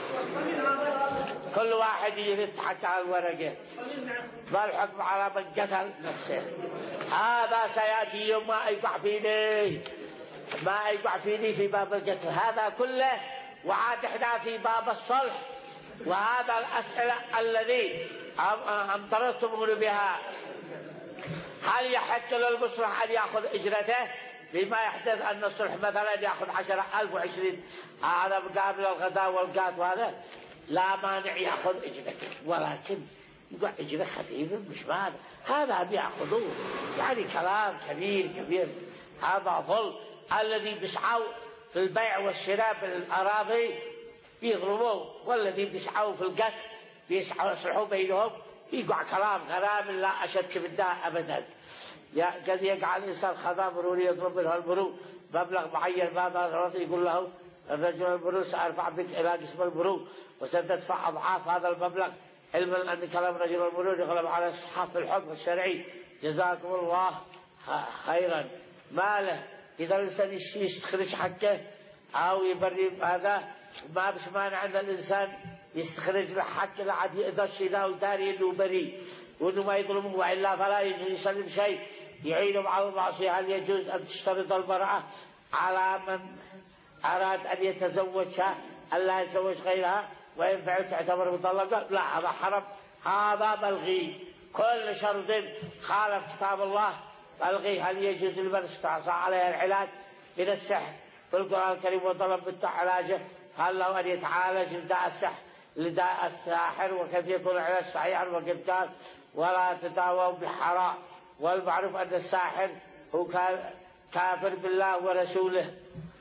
كل واحد يرد حتى على الورقة والحكم على من قتل نفسه. هذا سيأتي يوم ما يقع فيه ما يقع فيني في باب القتل. هذا كله وعاد احنا في باب الصلح، وهذا الأسئلة الذي أمطرتم بها. هل يحق للمصلح أن يأخذ أجرته بما يحدث أن الصلح مثلا يأخذ عشرة ألف وعشرين هذا مقابل الغداء والقات، وهذا لا مانع يأخذ أجرته، ولكن يقع أجرة خفيفة مش مال هذا بيأخذوه. يعني كلام كبير كبير. هذا ظلم. الذي بيسعوا في البيع والشراء بالأراضي بيضربوه، والذي بيسعوا في القتل بيسعوا يصلحوا بينهم. يقع كلام غرام لا أشد بالداء أبدا. قد يقع الإنسان خطأ مروري يضرب منه المرور مبلغ معين، ماذا يقول له الرجل المرور سأرفع بك إلى قسم المرور وستدفع أضعاف هذا المبلغ، علما أن كلام رجل المرور يغلب على صحة الحكم الشرعي. جزاكم الله خيرا. ماله إذا الإنسان يستخرج حقه أو يبري هذا ما بش مانع أن الإنسان يستخرج له حق لعد يقدرش له وداري إنه بريء وإنه ما يظلمه، وإلا فلا يجوز يسلم شيء يعينه على المعصية. هل يجوز أن تشترط المرأة على من أراد أن يتزوجها ألا يتزوج غيرها وإن فعل تعتبر مطلقة؟ لا، هذا حرم، هذا ملغي. كل شرط خالف كتاب الله ملغي. هل يجوز لمن استعصى عليها العلاج من السحر في القرآن الكريم وطلب منه علاجه؟ هل له أن يتعالج لداء السحر لداء الساحر؟ وكيف يكون العلاج صحيحا وكيف كان؟ ولا تداووا بحرام. والمعروف أن الساحر هو كافر بالله ورسوله.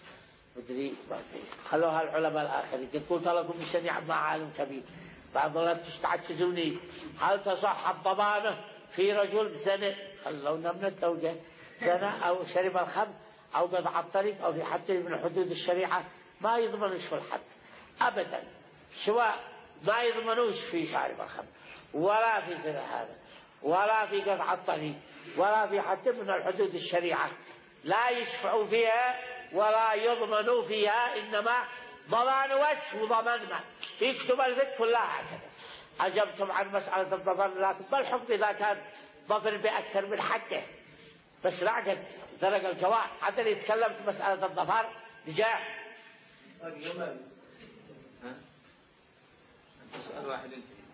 مدري خلوها العلماء الآخرين. قد قلت لكم بشنيع مع عالم كبير بعض لا تستعجزوني. هل تصح الضمانة في رجل زنى، خلونا من التوجه، زنى أو شرب الخمر أو قطع الطريق أو في حد من حدود الشريعة؟ ما يضمنوش في الحد أبدا، سواء ما يضمنوش في شارب الخمر ولا في هذا ولا في قطع الطريق ولا في حد من الحدود الشريعة. لا يشفعوا فيها ولا يضمنوا فيها، إنما ضمان وجه وضمان ما. يكتب الفقه كلها هكذا. عجبتم عن مسألة الظفر، لكن ما الحكم إذا كان ظفر بأكثر من حقه؟ بس لا قد درج الجواب حتى يتكلم في مسألة الظفر نجاح. سؤال واحد.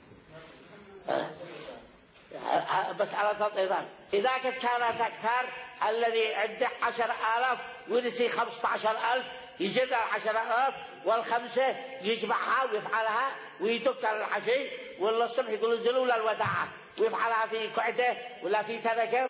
مسألة الإضافة إذا كانت أكثر، الذي عنده عشر آلاف ونسي خمسة عشر ألف يجمع عشر آلاف والخمسة يجمعها ويفعلها ويدك على العشي، ولا الصبح يقول انزلوا للوداعة ويفعلها في قعدة ولا في تركة